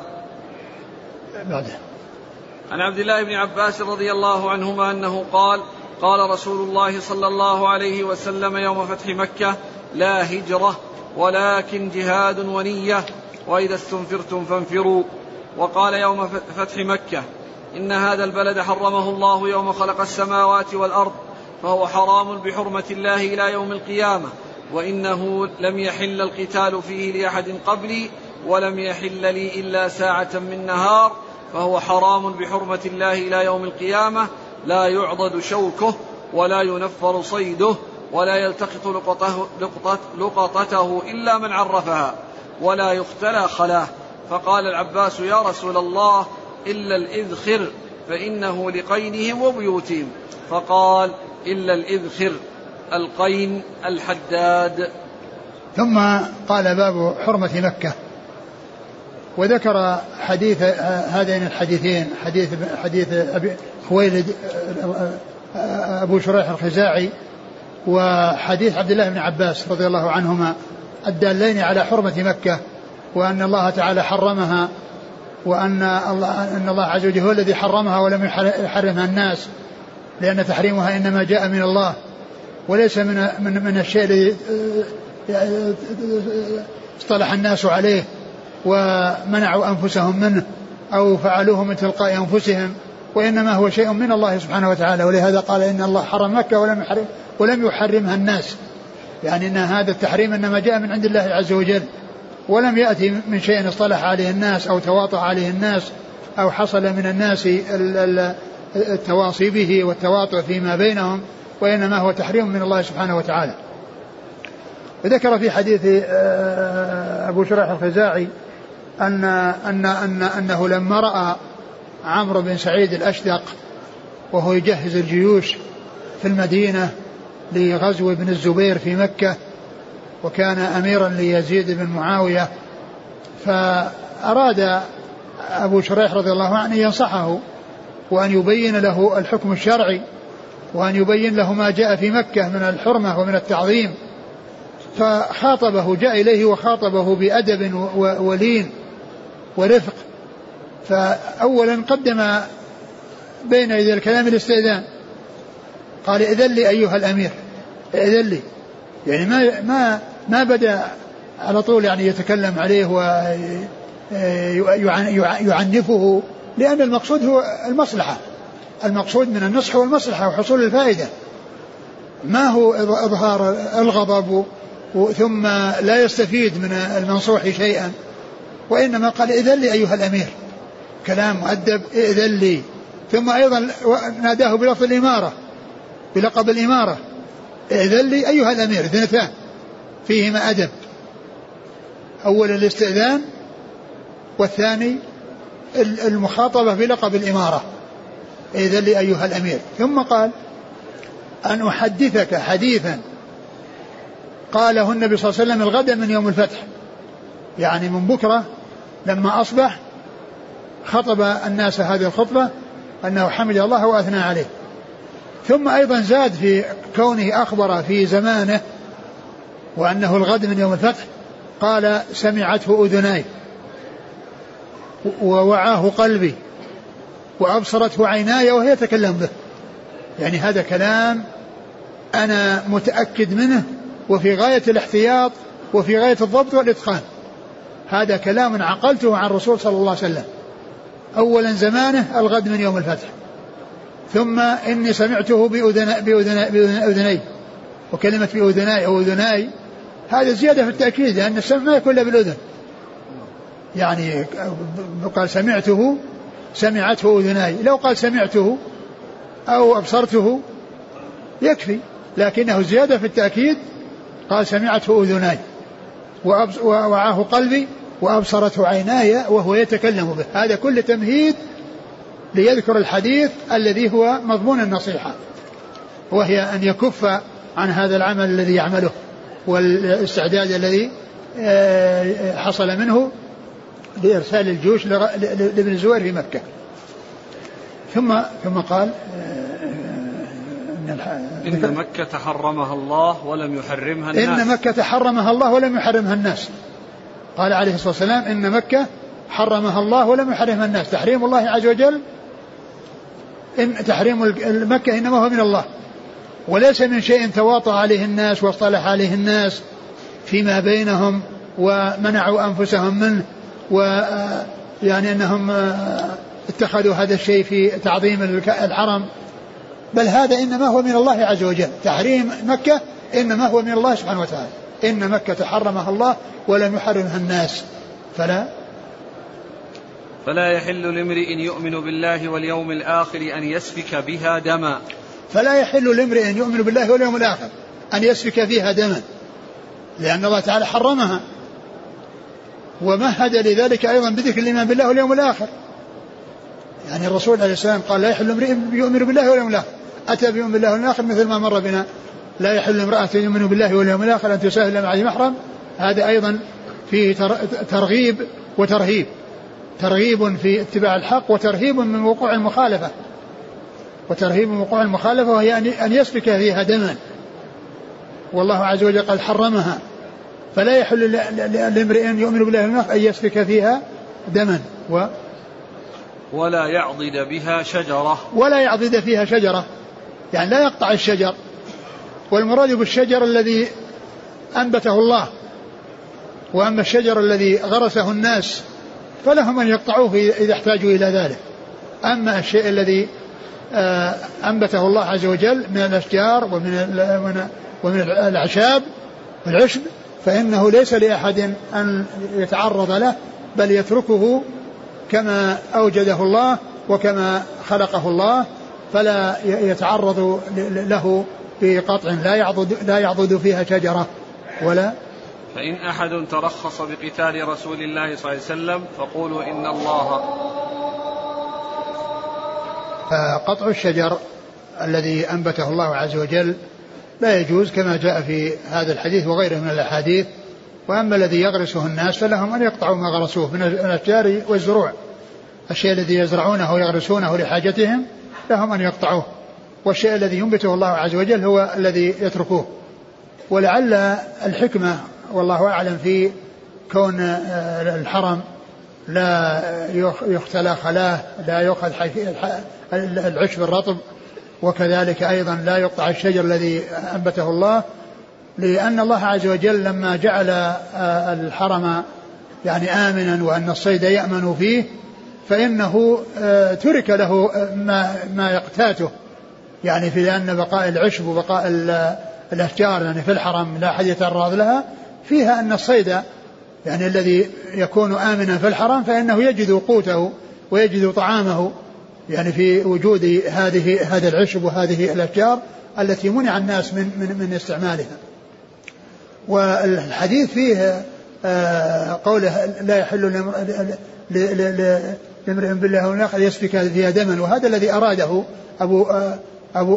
بعده. عن عبد الله بن عباس رضي الله عنهما أنه قال: قال رسول الله صلى الله عليه وسلم يوم فتح مكة: لا هجرة ولكن جهاد ونية، وإذا استنفرتم فانفروا. وقال يوم فتح مكة: إن هذا البلد حرمه الله يوم خلق السماوات والأرض، فهو حرام بحرمة الله إلى يوم القيامة، وإنه لم يحل القتال فيه لأحد قبلي ولم يحل لي إلا ساعة من نهار، فهو حرام بحرمة الله إلى يوم القيامة، لا يعضد شوكه ولا ينفر صيده ولا يلتقط لقطته, لقطته إلا من عرفها ولا يختلى خلاه. فقال العباس: يا رسول الله، إلا الإذخر فإنه لقينهم وبيوتهم. فقال: إلا الإذخر. القين الحداد. ثم قال: باب حرمة مكة. وذكر حديث هذين الحديثين، حديث حديث أبي خويلد أبو شريح الخزاعي وحديث عبد الله بن عباس رضي الله عنهما، الدالين على حرمة مكة، وأن الله تعالى حرمها، وأن الله, أن الله عز وجل هو الذي حرمها ولم يحرمها الناس، لأن تحريمها إنما جاء من الله وليس من, من, من الشيء الذي اصطلح الناس عليه ومنعوا أنفسهم منه أو فعلوه من تلقاء أنفسهم، وإنما هو شيء من الله سبحانه وتعالى. ولهذا قال: إن الله حرم مكة ولم يحرم ولم يحرمها الناس، يعني أن هذا التحريم إنما جاء من عند الله عز وجل، ولم يأتي من شيء اصطلح عليه الناس أو تواطأ عليه الناس أو حصل من الناس التواصي به والتواطؤ فيما بينهم، وإنما هو تحريم من الله سبحانه وتعالى. وذكر في حديث أبو شريح الخزاعي أن أن أن أنه لما رأى عمرو بن سعيد الأشدق وهو يجهز الجيوش في المدينة لغزو ابن الزبير في مكة، وكان أميرا ليزيد بن معاوية. فأراد أبو شريح رضي الله عنه ينصحه وأن يبين له الحكم الشرعي وأن يبين له ما جاء في مكة من الحرمة ومن التعظيم. فخاطبه، جاء إليه وخاطبه بأدب ولين ورفق. فأولا قدم بين يدي الكلام الاستئذان، قال ائذن لي أيها الأمير، ائذن لي، يعني ما ما ما بدأ على طول يعني يتكلم عليه ويعنفه، لأن المقصود هو المصلحة، المقصود من النصح والمصلحة وحصول الفائدة، ما هو إظهار الغضب ثم لا يستفيد من المنصوح شيئا. وإنما قال ائذن لي أيها الأمير، كلام مؤدب، ائذن لي. ثم أيضا ناداه بلفظ الإمارة، بلقب الإمارة، ائذن لي أيها الأمير، اثنتان فيهما أدب، أول الاستئذان والثاني المخاطبة بلقب الإمارة، ائذن لي أيها الأمير. ثم قال أن أحدثك حديثا قاله النبي صلى الله عليه وسلم الغد من يوم الفتح، يعني من بكرة لما أصبح خطب الناس هذه الخطبة أنه حمد الله وأثنى عليه. ثم أيضا زاد في كونه أخبر في زمانه وأنه الغد من يوم الفتح، قال سمعته أذناي ووعاه قلبي وأبصرته عيناي وهي يتكلم به. يعني هذا كلام أنا متأكد منه وفي غاية الاحتياط وفي غاية الضبط والإتقان. هذا كلام عقلته عن الرسول صلى الله عليه وسلم. أولا زمانه الغد من يوم الفتح، ثم إني سمعته بأذناي, بأذناي, بأذناي وكلمة بأذناي أو أذناي هذا زيادة في التأكيد، لأن السمع ما يكون إلا بالأذن. يعني قال سمعته سمعته أذناي، لو قال سمعته أو أبصرته يكفي، لكنه زيادة في التأكيد، قال سمعته أذناي ووعاه قلبي وأبصرته عيناي وهو يتكلم به. هذا كل تمهيد ليذكر الحديث الذي هو مضمون النصيحة، وهي أن يكف عن هذا العمل الذي يعمله والاستعداد الذي حصل منه لإرسال الجيوش لابن الزبير في مكة. ثم ثم قال إن مكة حرمها الله ولم يحرمها الناس. إن مكة حرمها الله ولم يحرمها الناس. قال عليه الصلاة والسلام إن مكة حرمها الله ولم يحرمها الناس. تحريم الله عز وجل، إن تحريم مكة إنما هو من الله، وليس من شيء تواطأ عليه الناس واصطلح عليه الناس فيما بينهم ومنعوا أنفسهم منه، ويعني أنهم اتخذوا هذا الشيء في تعظيم الحرم، بل هذا إنما هو من الله عز وجل. تحريم مكة إنما هو من الله سبحانه وتعالى. إن مكة حرمها الله ولم يحرمها الناس. فلا فلا يحل لامرئ يؤمن بالله واليوم الآخر أن يسفك بها دما. فلا يحل لامرئ يؤمن بالله واليوم الآخر أن يسفك فيها دما، لأن الله تعالى حرمها، ومهد لذلك أيضا بذكر الإيمان بالله واليوم الآخر. يعني الرسول عليه السلام قال لا يحل امرئ يؤمن بالله واليوم الآخر، أتى بيؤمن بالله واليوم الآخر مثل ما مر بنا. لا يحل امرأة يؤمن بالله واليوم الآخر أن تساهل مع ذي محرم. هذا أيضا فيه ترغيب وترهيب، ترغيب في اتباع الحق وترهيب من وقوع المخالفة، وترهيب من وقوع المخالفة وهي أن يسفك فيها دما، والله عز وجل قال حرمها. فلا يحل لامرئ يؤمن بالله واليوم الآخر أن يسفك فيها دما و ولا يعضد بها شجرة. ولا يعضد فيها شجرة، يعني لا يقطع الشجر. والمراد بالشجر الذي أنبته الله، وأما الشجر الذي غرسه الناس فلهم أن يقطعوه إذا احتاجوا إلى ذلك. أما الشيء الذي أنبته الله عز وجل من الأشجار ومن ومن الأعشاب والعشب فإنه ليس لأحد أن يتعرض له، بل يتركه كما أوجده الله وكما خلقه الله، فلا يتعرض له بقطع لا يعضد, لا يعضد فيها شجرة ولا. فإن أحد ترخص بقتال رسول الله صلى الله عليه وسلم فقولوا إن الله فقطع الشجر الذي أنبته الله عز وجل لا يجوز كما جاء في هذا الحديث وغيره من الأحاديث. وأما الذي يغرسه الناس فلهم أن يقطعوا ما غرسوه من الأشجار والزروع، الشيء الذي يزرعونه ويغرسونه لحاجتهم لهم أن يقطعوه، والشيء الذي ينبته الله عز وجل هو الذي يتركوه. ولعل الحكمة والله أعلم في كون الحرم لا يختلى خلاه، لا يؤخذ العشب الرطب، وكذلك أيضا لا يقطع الشجر الذي أنبته الله، لأن الله عز وجل لما جعل الحرم يعني آمنا وأن الصيد يأمن فيه فإنه ترك له ما, ما يقتاته، يعني في أن بقاء العشب وبقاء الأشجار يعني في الحرم لا أحد يتعرض لها، فيها أن الصيد يعني الذي يكون آمنا في الحرم فإنه يجد قوته ويجد طعامه يعني في وجود هذه هذا العشب وهذه الأشجار التي منع الناس من من, من استعمالها. والحديث فيه قوله لا يحل لامرئ بالله وناقض يسفك فيها دما، وهذا الذي أراده أبو أبو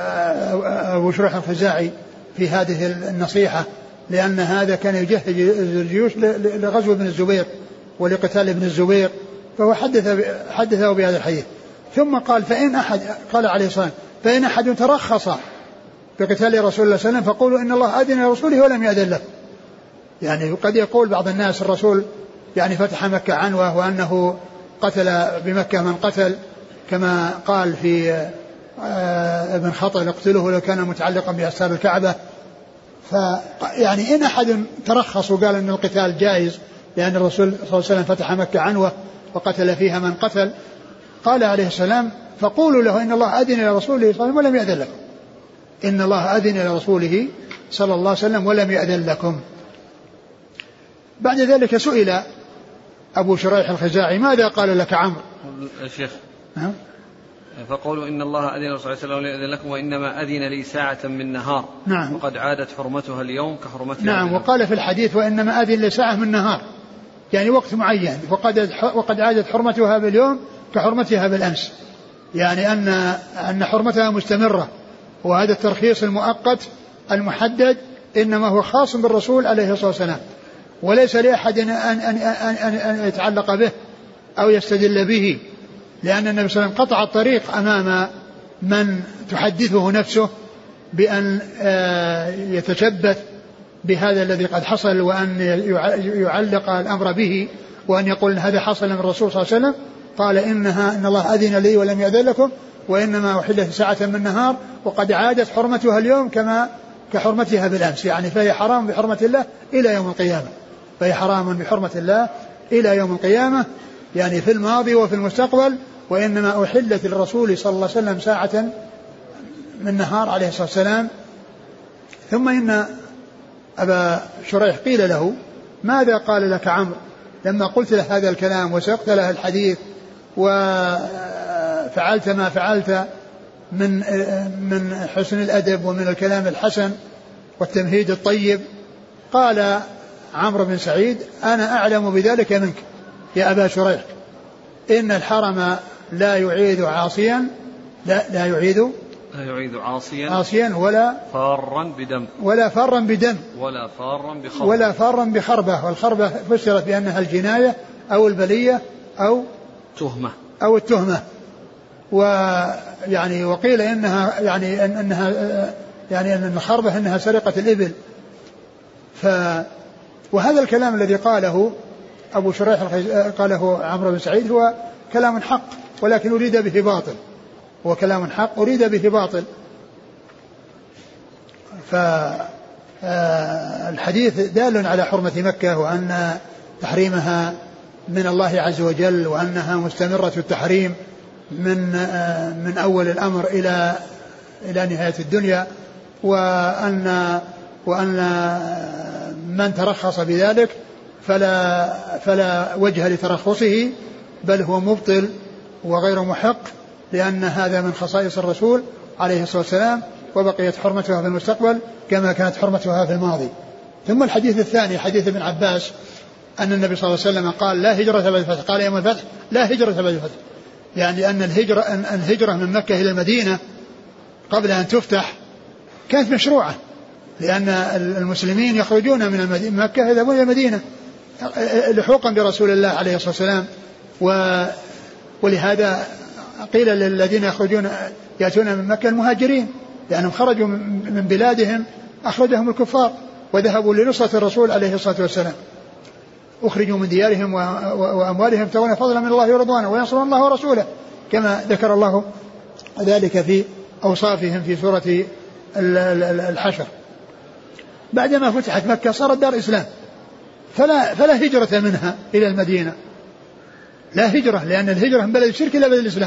أبو شريح الخزاعي في هذه النصيحة، لأن هذا كان يجهز الجيوش لغزو ابن الزبير ولقتال ابن الزبير، فهو حدث حدثه بهذا الحديث. ثم قال فإن أحد قال عليه الصلاة والسلام فإن أحد ترخص بقتال رسول الله صلى الله عليه وسلم فقولوا إن الله أذن لرسوله ولم يأذن له. يعني قد يقول بعض الناس الرسول يعني فتح مكة عنوة وأنه قتل بمكة من قتل، كما قال في ابن خطل اقتلوه لو كان متعلقا بأستار الكعبة. فيعني إن أحد ترخص وقال أن القتال جائز لأن الرسول صلى الله عليه وسلم فتح مكة عنوة وقتل فيها من قتل، قال عليه السلام فقولوا له إن الله أذن لرسوله صلى الله عليه وسلم ولم يأذن لكم، إن الله أذن لرسوله صلى الله عليه وسلم ولم يأذن لكم. بعد ذلك سئل أبو شريح الخزاعي ماذا قال لك عمرو الشيخ؟ نعم. فقولوا إن الله أذن رسول الله صلى الله عليه وسلم لكم وإنما أذن لي ساعة من نهار. نعم. وقد عادت حرمتها اليوم كحرمتها. نعم. وقال في الحديث وإنما أذن لي ساعة من نهار، يعني وقت معين، وقد وقد عادت حرمتها باليوم كحرمتها بالأمس، يعني أن أن حرمتها مستمرة. وهذا الترخيص المؤقت المحدد إنما هو خاص بالرسول عليه الصلاة والسلام، وليس لأحد أن أن أن أن يتعلق به أو يستدل به، لأن النبي صلى الله عليه وسلم قطع الطريق أمام من تحدثه نفسه بأن يتشبث بهذا الذي قد حصل وأن يعلق الأمر به وأن يقول إن هذا حصل من الرسول صلى الله عليه وسلم. قال إنها إن الله أذن لي ولم يأذن لكم وإنما أحلت ساعة من نهار وقد عادت حرمتها اليوم كما كحرمتها بالأمس، يعني فهي حرام بحرمة الله إلى يوم القيامة، فهي حرام بحرمة الله إلى يوم القيامة، يعني في الماضي وفي المستقبل. وإنما أحلت للرسول صلى الله عليه وسلم ساعة من نهار عليه الصلاة والسلام. ثم إن أبا شريح قيل له ماذا قال لك عمرو لما قلت له هذا الكلام وسقت له الحديث وفعلت ما فعلت من من حسن الأدب ومن الكلام الحسن والتمهيد الطيب؟ قال عمرو بن سعيد أنا أعلم بذلك منك يا أبا شريح، إن الحرم لا يعيد عاصيا لا, لا يعيد لا يعيد عاصيا عاصيا ولا فارا بدم ولا فارا بدم ولا فارا بخربة ولا فارا بخربة. والخربة فسرت بأنها الجناية أو البلية أو تهمة أو التهمة. ويعني وقيل إنها يعني أنها يعني أن الخربة إنها سرقة الإبل. ف وهذا الكلام الذي قاله أبو شريح قاله عمرو بن سعيد هو كلام حق ولكن أريد به باطل، هو كلام حق أريد به باطل. فالحديث دال على حرمة مكة وأن تحريمها من الله عز وجل وأنها مستمرة التحريم من من أول الأمر إلى إلى نهاية الدنيا، وأن وأن من ترخص بذلك فلا فلا وجه لترخصه بل هو مبطل وغير محق، لأن هذا من خصائص الرسول عليه الصلاة والسلام، وبقيت حرمتها في المستقبل كما كانت حرمتها في الماضي. ثم الحديث الثاني حديث ابن عباس أن النبي صلى الله عليه وسلم قال لا هجرة بعد الفتح، قال يوم الفتح لا هجرة بعد الفتح، يعني أن الهجرة, أن الهجرة من مكة إلى المدينة قبل أن تفتح كانت مشروعة، لأن المسلمين يخرجون من مكة يذهبون إلى المدينة لحوقا برسول الله عليه الصلاة والسلام. ولهذا قيل للذين يخرجون يأتون من مكة المهاجرين، لأنهم خرجوا من بلادهم أخرجهم الكفار وذهبوا لنصرة الرسول عليه الصلاة والسلام، أخرجوا من ديارهم وأموالهم يبتغون فضلا من الله ورضوانه وينصرون الله ورسوله، كما ذكر الله ذلك في أوصافهم في سورة الحشر. بعدما فتحت مكة صارت دار إسلام، فلا, فلا هجرة منها إلى المدينة، لا هجرة، لأن الهجرة من بلد الشرك إلى بلد الإسلام،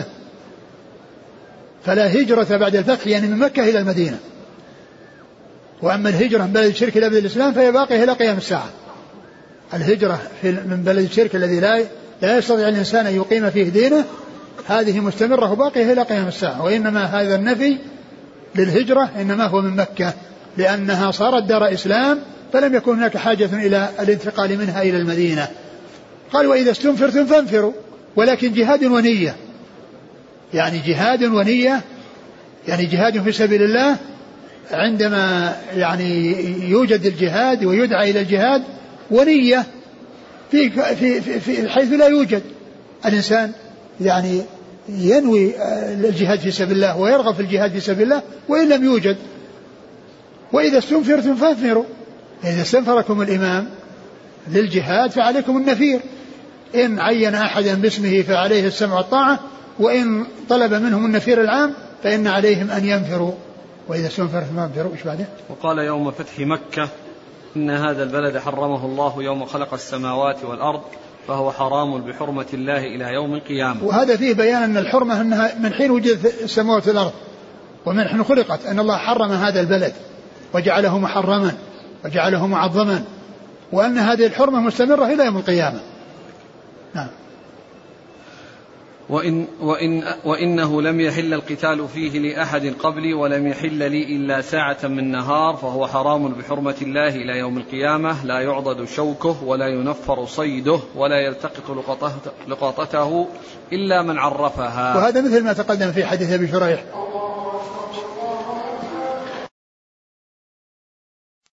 فلا هجرة بعد الفتح يعني من مكة إلى المدينة. وأما الهجرة من بلد الشرك إلى بلد الإسلام فهي باقية إلى قيام الساعة. الهجرة من بلد الشرك الذي لا لا يستطيع الإنسان أن يقيم فيه دينه هذه مستمرة وباقية إلى قيام الساعة. وإنما هذا النفي للهجرة إنما هو من مكة، لأنها صارت دار إسلام فلم يكن هناك حاجة إلى الانتقال منها إلى المدينة. قال وإذا استنفرتم فانفروا، ولكن جهاد ونية، يعني جهاد ونية، يعني جهاد في سبيل الله عندما يعني يوجد الجهاد ويدعى إلى الجهاد، ونية في, في, في, في حيث لا يوجد الإنسان يعني ينوي الجهاد في سبيل الله ويرغب في الجهاد في سبيل الله وإن لم يوجد. وإذا استنفرتم فانفروا، إذا استنفركم الإمام للجهاد فعليكم النفير، إن عين أحدا باسمه فعليه السمع والطاعة، وإن طلب منهم النفير العام فإن عليهم أن ينفروا. وإذا استنفرتم فانفروا. إيش بعده؟ وقال يوم فتح مكة إن هذا البلد حرمه الله يوم خلق السماوات والأرض فهو حرام بحرمة الله إلى يوم القيامة. وهذا فيه بيان أن الحرمة أنها من حين وجدت السماوات والأرض ومن حين خلقت، أن الله حرم هذا البلد وجعله محرما وجعله معظما، وأن هذه الحرمة مستمرة إلى يوم القيامة. نعم. وإن وإن وإنه لم يحل القتال فيه لأحد قبلي ولم يحل لي إلا ساعة من نهار فهو حرام بحرمة الله إلى يوم القيامة، لا يعضد شوكه ولا ينفر صيده ولا يلتقط لقطته إلا من عرفها. وهذا مثل ما تقدم في حديث أبي شريح